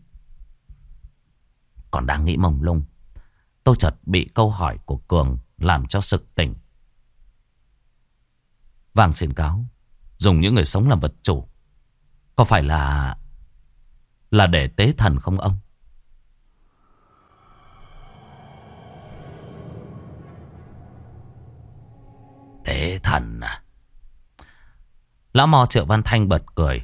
Còn đang nghĩ mông lung, tôi chợt bị câu hỏi của Cường làm cho sực tỉnh. Vàng Xiển Cáo dùng những người sống làm vật chủ, có phải là để tế thần không ông? Tế thần à? Lão Mò Triệu Văn Thanh bật cười.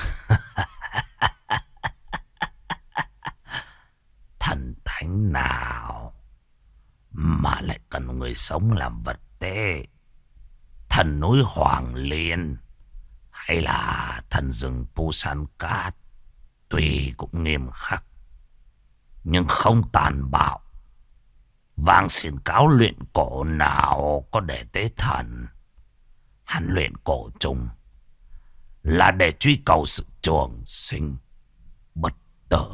Thần thánh nào mà lại cần người sống làm vật tế? Thần núi Hoàng Liên hay là thần rừng Pusan Cát tuy cũng nghiêm khắc nhưng không tàn bạo. Vàng Xiển Cáo luyện cổ nào có để tế thần. Hắn luyện cổ trùng là để truy cầu sự trường sinh bất tử.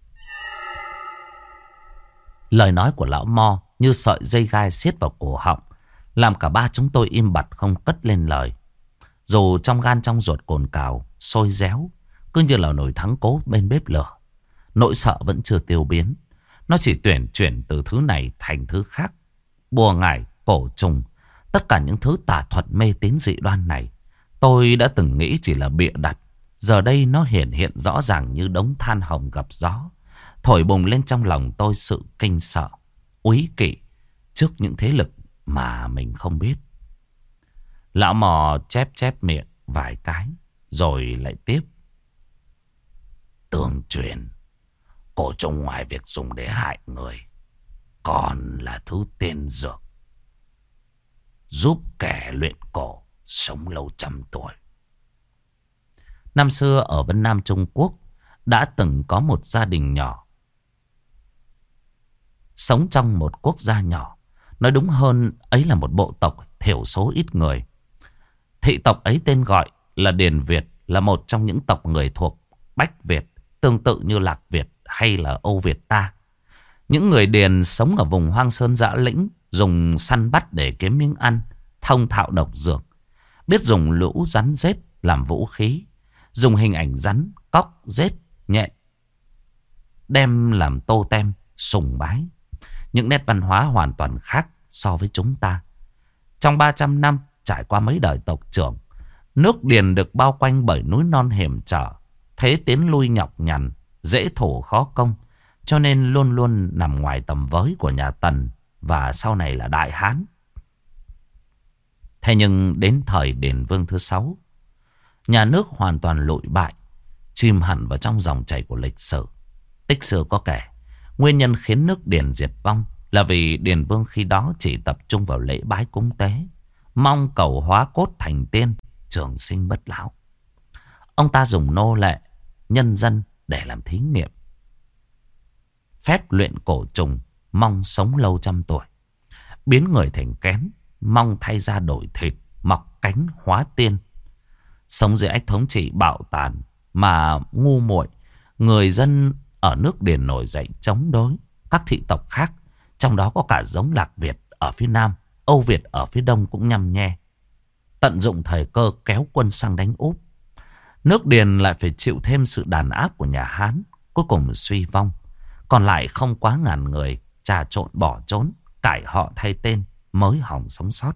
Lời nói của lão Mo như sợi dây gai siết vào cổ họng, làm cả ba chúng tôi im bặt không cất lên lời. Dù trong gan trong ruột cồn cào, sôi réo, cứ như là nồi thắng cố bên bếp lửa. Nỗi sợ vẫn chưa tiêu biến. Nó chỉ chuyển từ thứ này thành thứ khác. Bùa ngải, cổ trùng, tất cả những thứ tà thuật mê tín dị đoan này, tôi đã từng nghĩ chỉ là bịa đặt. Giờ đây nó hiện rõ ràng như đống than hồng gặp gió, thổi bùng lên trong lòng tôi sự kinh sợ, úy kỵ trước những thế lực mà mình không biết. Lão mò chép chép miệng vài cái rồi lại tiếp. Tương truyền, cổ trùng ngoài việc dùng để hại người, còn là thứ tiên dược, giúp kẻ luyện cổ sống lâu trăm tuổi. Năm xưa ở Vân Nam Trung Quốc đã từng có một gia đình nhỏ sống trong một quốc gia nhỏ. Nói đúng hơn, ấy là một bộ tộc thiểu số ít người. Thị tộc ấy tên gọi là Điền Việt, là một trong những tộc người thuộc Bách Việt, tương tự như Lạc Việt hay là Âu Việt ta. Những người Điền sống ở vùng hoang sơn dã lĩnh, dùng săn bắt để kiếm miếng ăn, thông thạo độc dược, biết dùng lũ rắn rết làm vũ khí, dùng hình ảnh rắn, cóc, rết, nhện đem làm tô tem, sùng bái. Những nét văn hóa hoàn toàn khác so với chúng ta. Trong 300 năm trải qua mấy đời tộc trưởng, nước Điền được bao quanh bởi núi non hiểm trở, thế tiến lui nhọc nhằn, dễ thủ khó công, cho nên luôn luôn nằm ngoài tầm với của nhà Tần và sau này là Đại Hán. Thế nhưng đến thời Điền Vương thứ 6, nhà nước hoàn toàn lụi bại, chìm hẳn vào trong dòng chảy của lịch sử. Tích xưa có kể, nguyên nhân khiến nước Điền diệt vong là vì Điền Vương khi đó chỉ tập trung vào lễ bái cúng tế, mong cầu hóa cốt thành tiên, trường sinh bất lão. Ông ta dùng nô lệ, nhân dân để làm thí nghiệm, phép luyện cổ trùng, mong sống lâu trăm tuổi, biến người thành kén, mong thay da đổi thịt, mọc cánh hóa tiên. Sống dưới ách thống trị bạo tàn mà ngu muội, người dân ở nước Điền nổi dậy chống đối các thị tộc khác, trong đó có cả giống Lạc Việt ở phía Nam, Âu Việt ở phía Đông cũng nhằm nhe, tận dụng thời cơ kéo quân sang đánh úp. Nước Điền lại phải chịu thêm sự đàn áp của nhà Hán, cuối cùng suy vong. Còn lại không quá ngàn người trà trộn bỏ trốn, cải họ thay tên mới hòng sống sót.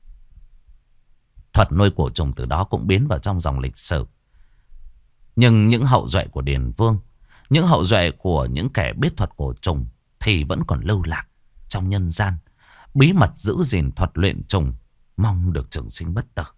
Thuật nuôi cổ trùng từ đó cũng biến vào trong dòng lịch sử. Nhưng những hậu duệ của Điền Vương, những hậu duệ của những kẻ biết thuật cổ trùng thì vẫn còn lưu lạc trong nhân gian, bí mật giữ gìn thuật luyện trùng, mong được trường sinh bất tử.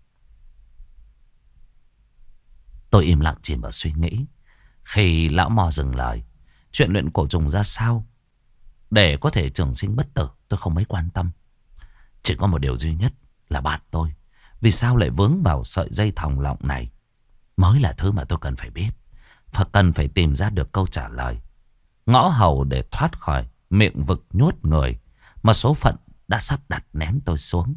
Tôi im lặng chìm vào suy nghĩ. Khi lão mò dừng lời, chuyện luyện cổ trùng ra sao để có thể trường sinh bất tử tôi không mấy quan tâm. Chỉ có một điều duy nhất là bạn tôi vì sao lại vướng vào sợi dây thòng lọng này mới là thứ mà tôi cần phải biết, và cần phải tìm ra được câu trả lời, ngõ hầu để thoát khỏi miệng vực nhốt người mà số phận đã sắp đặt ném tôi xuống.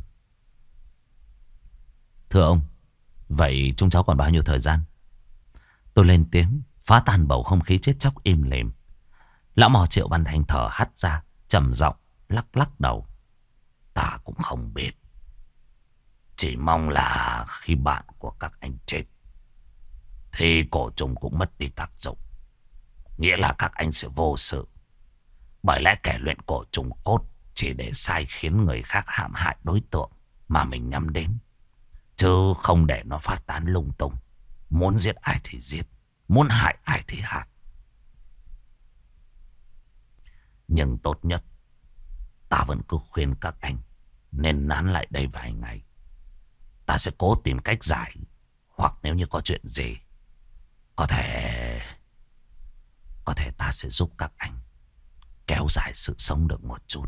Thưa ông, vậy chúng cháu còn bao nhiêu thời gian? Tôi lên tiếng phá tan bầu không khí chết chóc im lìm. Lão mò Triệu Văn Thanh thở hắt ra, trầm giọng lắc lắc đầu. Ta cũng không biết. Chỉ mong là khi bạn của các anh chết thì cổ trùng cũng mất đi tác dụng, nghĩa là các anh sẽ vô sự. Bởi lẽ kẻ luyện cổ trùng cốt chỉ để sai khiến người khác hãm hại đối tượng mà mình nhắm đến, chứ không để nó phát tán lung tung. Muốn giết ai thì giết, muốn hại ai thì hại. Nhưng tốt nhất ta vẫn cứ khuyên các anh nên nán lại đây vài ngày. Ta sẽ cố tìm cách giải, hoặc nếu như có chuyện gì, có thể ta sẽ giúp các anh kéo dài sự sống được một chút.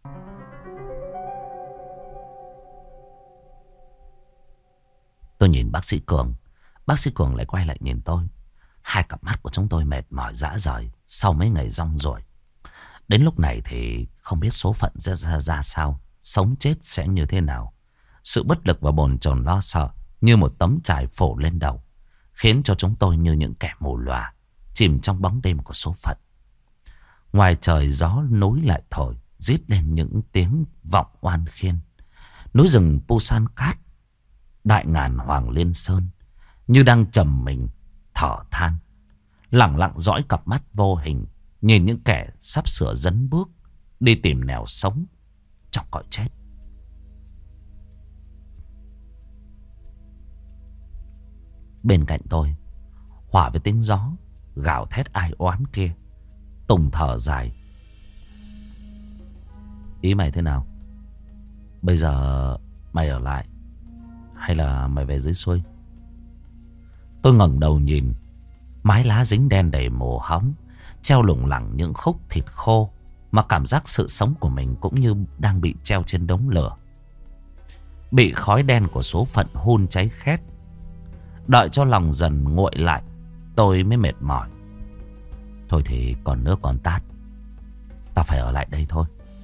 Tôi nhìn bác sĩ Cường. Bác sĩ Cường lại quay lại nhìn tôi. Hai cặp mắt của chúng tôi mệt mỏi rã rời sau mấy ngày rong ruổi. Đến lúc này thì không biết số phận ra sao, sống chết sẽ như thế nào. Sự bất lực và bồn chồn lo sợ như một tấm trải phủ lên đầu, khiến cho chúng tôi như những kẻ mù lòa, chìm trong bóng đêm của số phận. Ngoài trời gió núi lại thổi, rít lên những tiếng vọng oan khiên. Núi rừng Pusan Cát, Đại Ngàn Hoàng Liên Sơn như đang trầm mình thở than, lẳng lặng dõi cặp mắt vô hình nhìn những kẻ sắp sửa dấn bước đi tìm nẻo sống trong cõi chết. Bên cạnh tôi, hòa với tiếng gió gào thét ai oán kia, Tùng thở dài. Ý mày thế nào? Bây giờ mày ở lại hay là mày về dưới xuôi? Tôi ngẩng đầu nhìn. Mái lá dính đen đầy mồ hóng, treo lủng lẳng những khúc thịt khô, mà cảm giác sự sống của mình cũng như đang bị treo trên đống lửa, bị khói đen của số phận hun cháy khét. Đợi cho lòng dần nguội lại, tôi mới mệt mỏi. Thôi thì còn nước còn tát, tao phải ở lại đây thôi.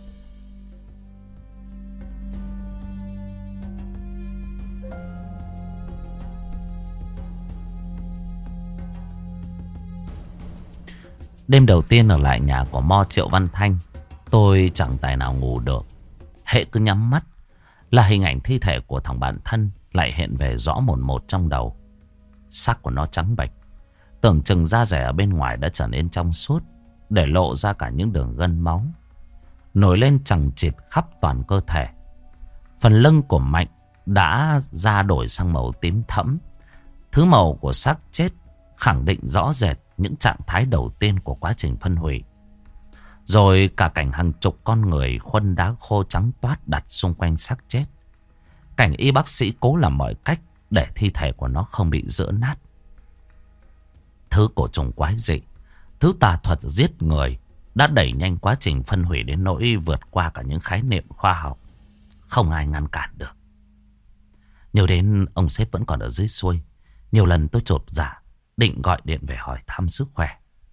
Đêm đầu tiên ở lại nhà của Mo Triệu Văn Thanh, tôi chẳng tài nào ngủ được. Hễ cứ nhắm mắt là hình ảnh thi thể của thằng bạn thân lại hiện về rõ mồn một trong đầu. Xác của nó trắng bệch, tưởng chừng da rẻ ở bên ngoài đã trở nên trong suốt, để lộ ra cả những đường gân máu nổi lên chằng chịt khắp toàn cơ thể. Phần lưng của Mạnh đã da đổi sang màu tím thẫm. Thứ màu của xác chết khẳng định rõ rệt những trạng thái đầu tiên của quá trình phân hủy. Rồi cả cảnh hàng chục con người khuân đá khô trắng toát đặt xung quanh xác chết. Cảnh y bác sĩ cố làm mọi cách để thi thể của nó không bị giỡ nát. Thứ cổ trùng quái dị, thứ tà thuật giết người đã đẩy nhanh quá trình phân hủy đến nỗi vượt qua cả những khái niệm khoa học. Không ai ngăn cản được. Nhớ đến ông sếp vẫn còn ở dưới xuôi, nhiều lần tôi chột dạ định gọi điện về hỏi thăm sức khỏe.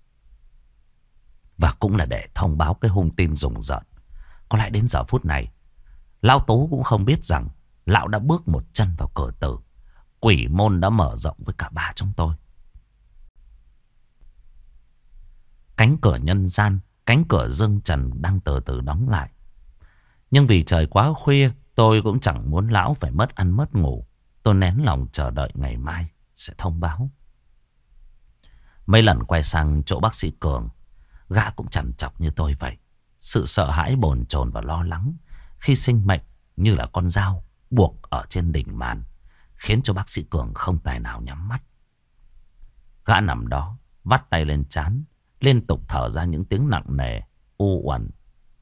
Và cũng là để thông báo cái hung tin rùng rợn. Có lẽ đến giờ phút này, lão Tú cũng không biết rằng lão đã bước một chân vào cửa tử. Quỷ môn đã mở rộng với cả ba chúng tôi. Cánh cửa nhân gian, cánh cửa dương trần đang từ từ đóng lại. Nhưng vì trời quá khuya, tôi cũng chẳng muốn lão phải mất ăn mất ngủ. Tôi nén lòng chờ đợi ngày mai sẽ thông báo. Mấy lần quay sang chỗ bác sĩ Cường, gã cũng chằn chọc như tôi vậy. Sự sợ hãi bồn chồn và lo lắng khi sinh mệnh như là con dao buộc ở trên đỉnh màn, khiến cho bác sĩ Cường không tài nào nhắm mắt. Gã nằm đó, vắt tay lên trán, liên tục thở ra những tiếng nặng nề, u uẩn.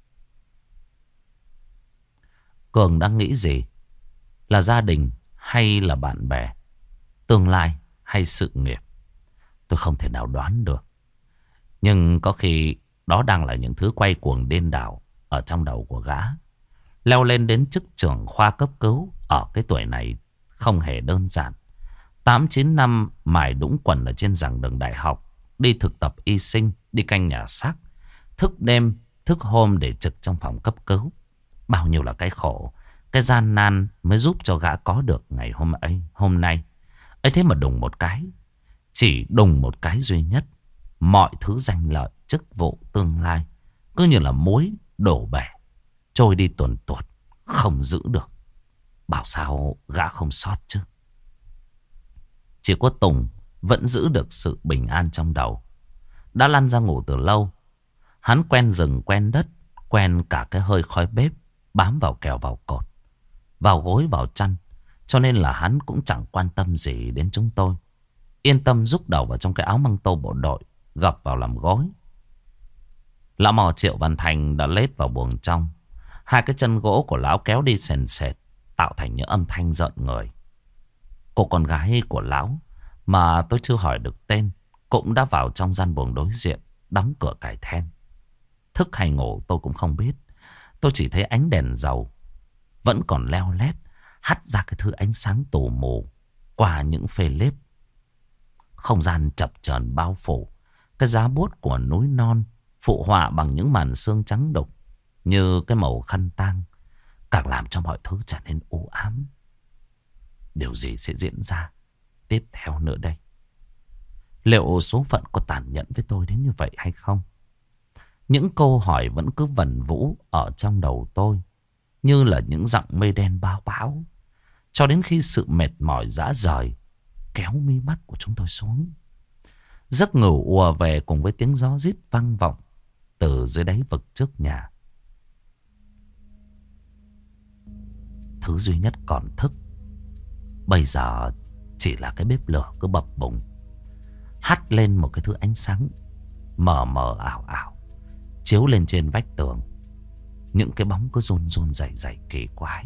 Cường đang nghĩ gì? Là gia đình hay là bạn bè? Tương lai hay sự nghiệp? Tôi không thể nào đoán được. Nhưng có khi đó đang là những thứ quay cuồng điên đảo ở trong đầu của gã. Leo lên đến chức trưởng khoa cấp cứu ở cái tuổi này không hề đơn giản. 8-9 năm mài đũng quần ở trên giảng đường đại học, đi thực tập y sinh, đi canh nhà xác, thức đêm, thức hôm để trực trong phòng cấp cứu. Bao nhiêu là cái khổ, cái gian nan mới giúp cho gã có được ngày hôm nay. Ấy thế mà đùng một cái, chỉ đùng một cái duy nhất, mọi thứ danh lợi, chức vụ, tương lai cứ như là muối đổ bể, trôi đi tuồn tuột, không giữ được. Bảo sao gã không sót chứ. Chỉ có Tùng vẫn giữ được sự bình an trong đầu. Đã lăn ra ngủ từ lâu. Hắn quen rừng quen đất, quen cả cái hơi khói bếp bám vào kèo vào cột, vào gối vào chăn. Cho nên là hắn cũng chẳng quan tâm gì đến chúng tôi. Yên tâm rúc đầu vào trong cái áo măng tô bộ đội, gập vào làm gối. Lão Mò Triệu Văn Thành đã lết vào buồng trong. Hai cái chân gỗ của lão kéo đi sền sệt, tạo thành những âm thanh rợn người. Cô con gái của lão mà tôi chưa hỏi được tên cũng đã vào trong gian buồng đối diện, đóng cửa cài then. Thức hay ngủ tôi cũng không biết. Tôi chỉ thấy ánh đèn dầu vẫn còn leo lét, hắt ra cái thứ ánh sáng tù mù qua những phê lếp. Không gian chập chờn bao phủ. Cái giá buốt của núi non phụ họa bằng những màn sương trắng đục như cái màu khăn tang, càng làm cho mọi thứ trở nên u ám. Điều gì sẽ diễn ra tiếp theo nữa đây? Liệu số phận có tàn nhẫn với tôi đến như vậy hay không? Những câu hỏi vẫn cứ vần vũ ở trong đầu tôi, như là những dặng mây đen bao bão, cho đến khi sự mệt mỏi rã rời kéo mi mắt của chúng tôi xuống. Giấc ngủ ùa về cùng với tiếng gió rít vang vọng từ dưới đáy vực trước nhà. Thứ duy nhất còn thức bây giờ chỉ là cái bếp lửa cứ bập bùng, hắt lên một cái thứ ánh sáng mờ mờ ảo ảo, chiếu lên trên vách tường. những cái bóng cứ run run rẩy rẩy kỳ quái.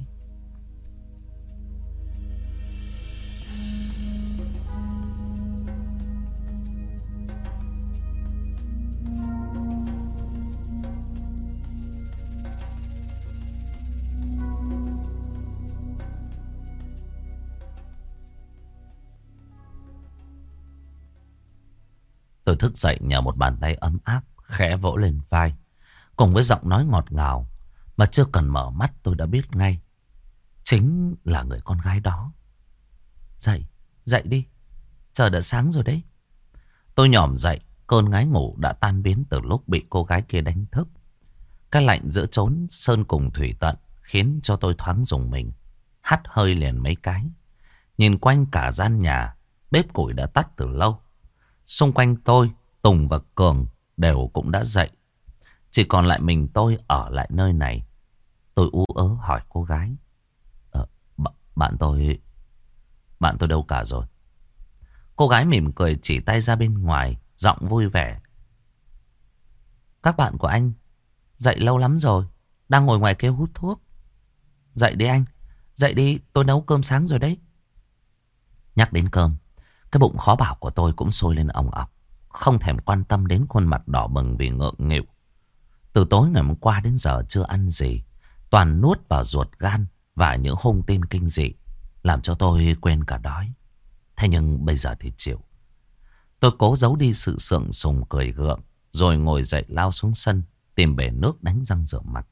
Tôi thức dậy nhờ một bàn tay ấm áp khẽ vỗ lên vai, cùng với giọng nói ngọt ngào mà chưa cần mở mắt tôi đã biết ngay chính là người con gái đó. Dậy, dậy đi, trời đã sáng rồi đấy. Tôi nhỏm dậy, cơn ngái ngủ đã tan biến từ lúc bị cô gái kia đánh thức. Cái lạnh giữa chốn sơn cùng thủy tận khiến cho tôi thoáng rùng mình, hắt hơi liền mấy cái. Nhìn quanh cả gian nhà, bếp củi đã tắt từ lâu. Xung quanh tôi, Tùng và Cường đều cũng đã dậy. Chỉ còn lại mình tôi ở lại nơi này. Tôi ú ớ hỏi cô gái. Bạn tôi đâu cả rồi? Cô gái mỉm cười chỉ tay ra bên ngoài, giọng vui vẻ. Các bạn của anh dậy lâu lắm rồi, đang ngồi ngoài kia hút thuốc. Dậy đi anh, dậy đi, tôi nấu cơm sáng rồi đấy. Nhắc đến cơm, cái bụng khó bảo của tôi cũng sôi lên òng ọc, không thèm quan tâm đến khuôn mặt đỏ bừng vì ngượng nghịu. Từ tối ngày hôm qua đến giờ chưa ăn gì, toàn nuốt vào ruột gan và những hung tin kinh dị, làm cho tôi quên cả đói. Thế nhưng bây giờ thì chịu. Tôi cố giấu đi sự sượng sùng cười gượng, rồi ngồi dậy lao xuống sân, tìm bể nước đánh răng rửa mặt.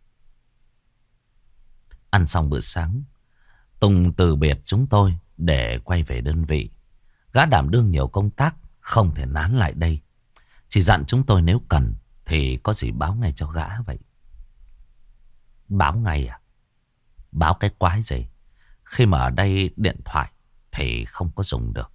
Ăn xong bữa sáng, Tùng từ biệt chúng tôi để quay về đơn vị. Gã đảm đương nhiều công tác, không thể nán lại đây. Chỉ dặn chúng tôi nếu cần thì có gì báo ngay cho gã vậy. Báo ngay à? Báo cái quái gì? Khi mà ở đây điện thoại thì không có dùng được.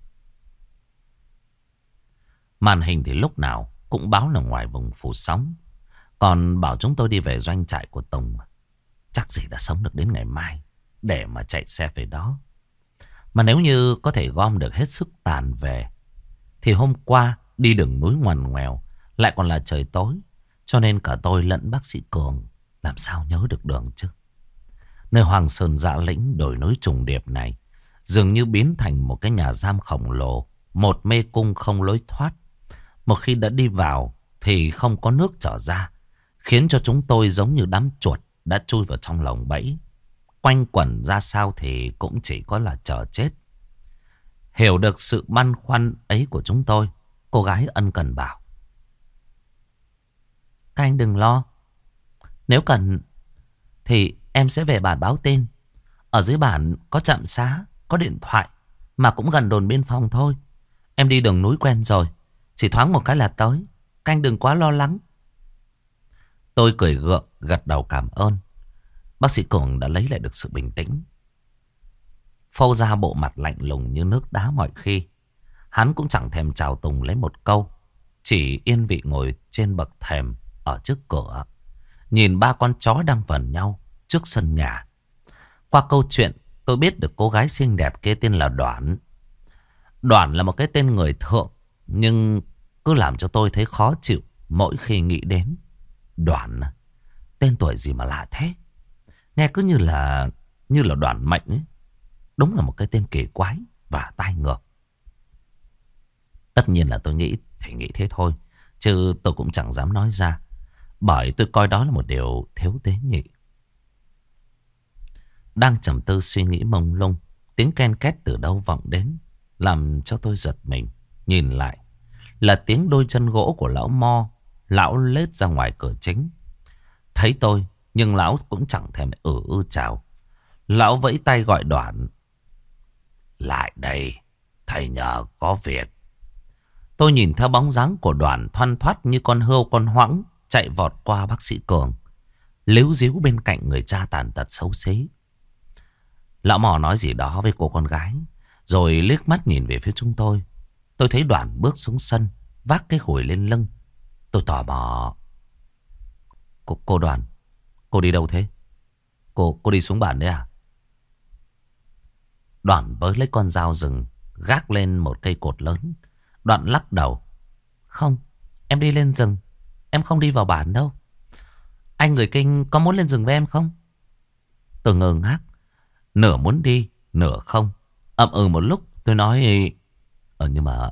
Màn hình thì lúc nào cũng báo là ngoài vùng phủ sóng. Còn bảo chúng tôi đi về doanh trại của Tùng, chắc gì đã sống được đến ngày mai để mà chạy xe về đó. Mà nếu như có thể gom được hết sức tàn về thì hôm qua đi đường núi ngoằn ngoèo, lại còn là trời tối, cho nên cả tôi lẫn bác sĩ Cường làm sao nhớ được đường chứ. Nơi Hoàng Sơn Dã Lĩnh đồi núi trùng điệp này dường như biến thành một cái nhà giam khổng lồ, một mê cung không lối thoát. Một khi đã đi vào thì không có nước trở ra, khiến cho chúng tôi giống như đám chuột đã chui vào trong lồng bẫy. Quanh quẩn ra sao thì cũng chỉ có là chờ chết. Hiểu được sự băn khoăn ấy của chúng tôi, cô gái ân cần bảo. Các anh đừng lo. Nếu cần thì em sẽ về bản báo tin. Ở dưới bản có trạm xá, có điện thoại, mà cũng gần đồn biên phòng thôi. Em đi đường núi quen rồi, chỉ thoáng một cái là tới. Các anh đừng quá lo lắng. Tôi cười gượng, gật đầu cảm ơn. Bác sĩ Cường đã lấy lại được sự bình tĩnh, phô ra bộ mặt lạnh lùng như nước đá mọi khi. Hắn cũng chẳng thèm chào Tùng lấy một câu, chỉ yên vị ngồi trên bậc thềm ở trước cửa, nhìn ba con chó đang vờn nhau trước sân nhà. Qua câu chuyện tôi biết được cô gái xinh đẹp kia tên là Đoản. Đoản là một cái tên người thượng, nhưng cứ làm cho tôi thấy khó chịu mỗi khi nghĩ đến. Đoản, tên tuổi gì mà lạ thế. Nghe cứ như là Đoản Mệnh ấy. Đúng là một cái tên kỳ quái và tai ngược. Tất nhiên là tôi nghĩ thì nghĩ thế thôi, chứ tôi cũng chẳng dám nói ra, bởi tôi coi đó là một điều thiếu tế nhị. Đang trầm tư suy nghĩ mông lung, tiếng ken két từ đâu vọng đến, làm cho tôi giật mình. Nhìn lại là tiếng đôi chân gỗ của lão Mo. Lão lết ra ngoài cửa chính, thấy tôi nhưng lão cũng chẳng thèm chào. Lão vẫy tay gọi Đoản. Lại đây, thầy nhờ có việc. Tôi nhìn theo bóng dáng của Đoản thoăn thoắt như con hươu con hoãng chạy vọt qua bác sĩ Cường, líu díu bên cạnh người cha tàn tật xấu xí. Lão Mò nói gì đó với cô con gái, rồi liếc mắt nhìn về phía chúng tôi. Tôi thấy Đoản bước xuống sân, vác cái gùi lên lưng. Tôi tò mò. Cô Đoản, cô đi đâu thế? Cô đi xuống bản đấy à? Đoản với lấy con dao rừng gác lên một cây cột lớn. Đoạn lắc đầu. Không, em đi lên rừng, em không đi vào bản đâu. Anh người Kinh có muốn lên rừng với em không? Tôi ngơ ngác. Nửa muốn đi, nửa không. Ậm ừ một lúc tôi nói. Nhưng mà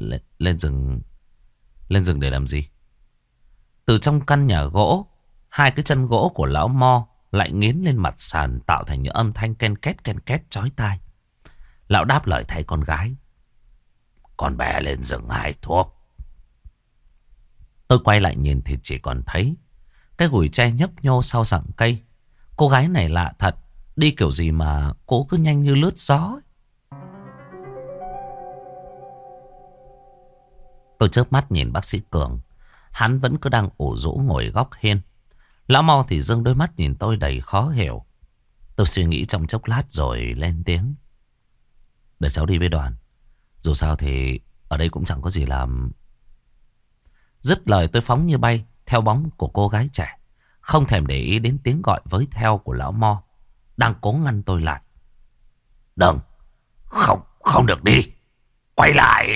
lên rừng để làm gì? Từ trong căn nhà gỗ, hai cái chân gỗ của lão Mo lại nghiến lên mặt sàn, tạo thành những âm thanh ken két chói tai. Lão đáp lời thay con gái. Con bé lên rừng hái thuốc. Tôi quay lại nhìn thì chỉ còn thấy cái gùi tre nhấp nhô sau rặng cây. Cô gái này lạ thật, đi kiểu gì mà cô cứ nhanh như lướt gió. Tôi chớp mắt nhìn bác sĩ Cường. Hắn vẫn cứ đang ủ rũ ngồi góc hiên. Lão Mo thì dâng đôi mắt nhìn tôi đầy khó hiểu. Tôi suy nghĩ trong chốc lát rồi lên tiếng. Để cháu đi với đoàn. Dù sao thì ở đây cũng chẳng có gì làm. Dứt lời tôi phóng như bay theo bóng của cô gái trẻ, không thèm để ý đến tiếng gọi với theo của lão Mo đang cố ngăn tôi lại. Đừng, không được đi. Quay lại.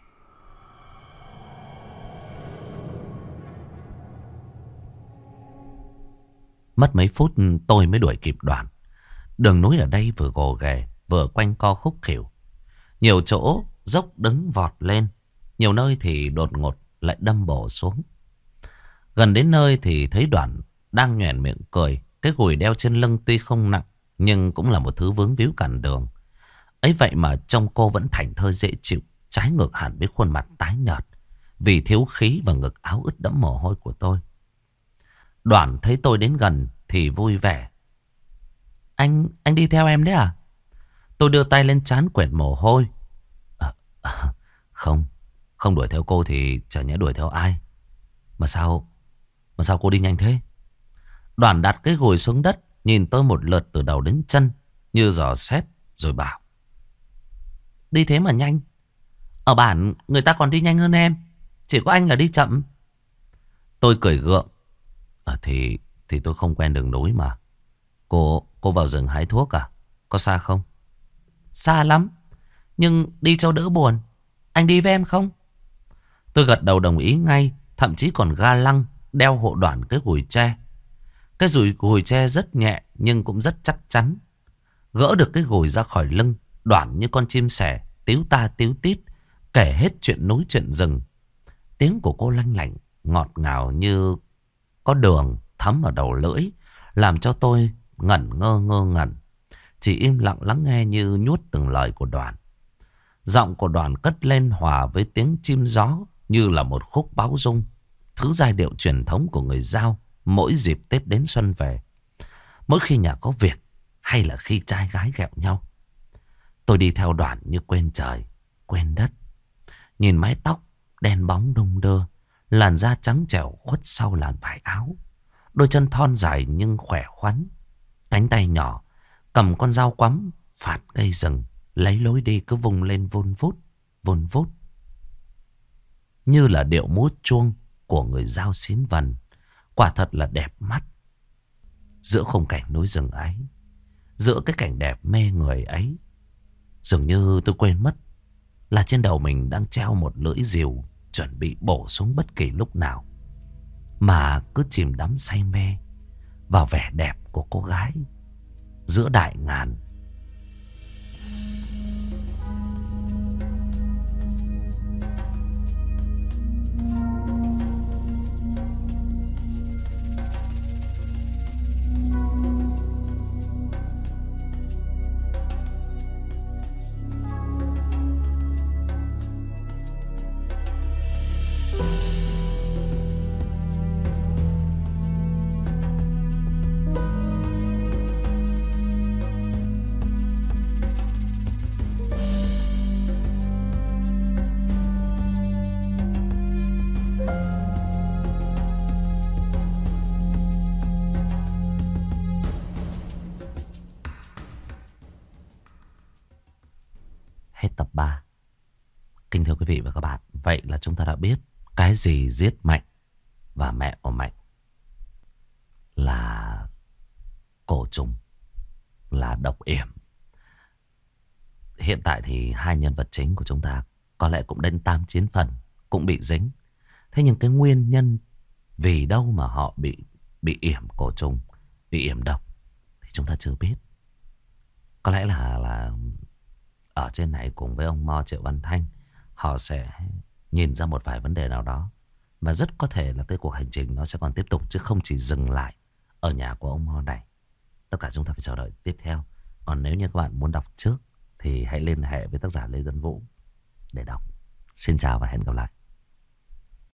Mất mấy phút tôi mới đuổi kịp Đoàn. Đường núi ở đây vừa gồ ghề vừa quanh co khúc khỉu. Nhiều chỗ dốc đứng vọt lên, nhiều nơi thì đột ngột lại đâm bổ xuống. Gần đến nơi thì thấy Đoàn đang nhoẻn miệng cười. Cái gùi đeo trên lưng tuy không nặng, nhưng cũng là một thứ vướng víu cản đường. Ấy vậy mà trông cô vẫn thảnh thơi dễ chịu, trái ngược hẳn với khuôn mặt tái nhợt vì thiếu khí và ngực áo ướt đẫm mồ hôi của tôi. Đoàn thấy tôi đến gần thì vui vẻ. Anh đi theo em đấy à? Tôi đưa tay lên trán quệt mồ hôi. Không đuổi theo cô thì chả nhẽ đuổi theo ai. Mà sao cô đi nhanh thế? Đoàn đặt cái gùi xuống đất, nhìn tôi một lượt từ đầu đến chân như dò xét rồi bảo. Đi thế mà nhanh. Ở bản người ta còn đi nhanh hơn em. Chỉ có anh là đi chậm. Tôi cười gượng. Thì tôi không quen đường núi mà. Cô vào rừng hái thuốc à? Có xa không? Xa lắm, nhưng đi cho đỡ buồn. Anh đi với em không? Tôi gật đầu đồng ý ngay. Thậm chí còn ga lăng đeo hộ Đoàn cái gùi tre. Cái gùi tre rất nhẹ nhưng cũng rất chắc chắn. Gỡ được cái gùi ra khỏi lưng, Đoàn như con chim sẻ tíu ta tíu tít kể hết chuyện núi chuyện rừng. Tiếng của cô lanh lảnh ngọt ngào như có đường thấm ở đầu lưỡi, làm cho tôi ngẩn ngơ. Chỉ im lặng lắng nghe như nuốt từng lời của Đoàn. Giọng của Đoàn cất lên hòa với tiếng chim gió như là một khúc báo rung, thứ giai điệu truyền thống của người Dao mỗi dịp Tết đến xuân về, mỗi khi nhà có việc hay là khi trai gái ghẹo nhau. Tôi đi theo Đoàn như quên trời quên đất. Nhìn mái tóc đen bóng đung đưa, làn da trắng trẻo khuất sau làn vải áo, đôi chân thon dài nhưng khỏe khoắn, cánh tay nhỏ cầm con dao quắm phạt cây rừng, lấy lối đi cứ vung lên vun vút như là điệu múa chuông của người Dao xín vần. Quả thật là đẹp mắt. Giữa khung cảnh núi rừng ấy, giữa cái cảnh đẹp mê người ấy, dường như tôi quên mất là trên đầu mình đang treo một lưỡi rìu chuẩn bị bổ xuống bất kỳ lúc nào, mà cứ chìm đắm say mê vào vẻ đẹp của cô gái giữa đại ngàn. Hết tập 3. Kính thưa quý vị và các bạn, vậy là chúng ta đã biết cái gì giết Mạnh và mẹ của Mạnh là cổ trùng, là độc yểm. Hiện tại thì hai nhân vật chính của chúng ta có lẽ cũng đến 8-9 phần cũng bị dính. Thế nhưng cái nguyên nhân vì đâu mà họ bị bị yểm cổ trùng, bị yểm độc thì chúng ta chưa biết. Có lẽ là ở trên này cùng với ông Mo Triệu Văn Thanh, họ sẽ nhìn ra một vài vấn đề nào đó. Và rất có thể là cái cuộc hành trình nó sẽ còn tiếp tục, chứ không chỉ dừng lại ở nhà của ông Mo này. Tất cả chúng ta phải chờ đợi tiếp theo. Còn nếu như các bạn muốn đọc trước thì hãy liên hệ với tác giả Lê Dân Vũ để đọc. Xin chào và hẹn gặp lại.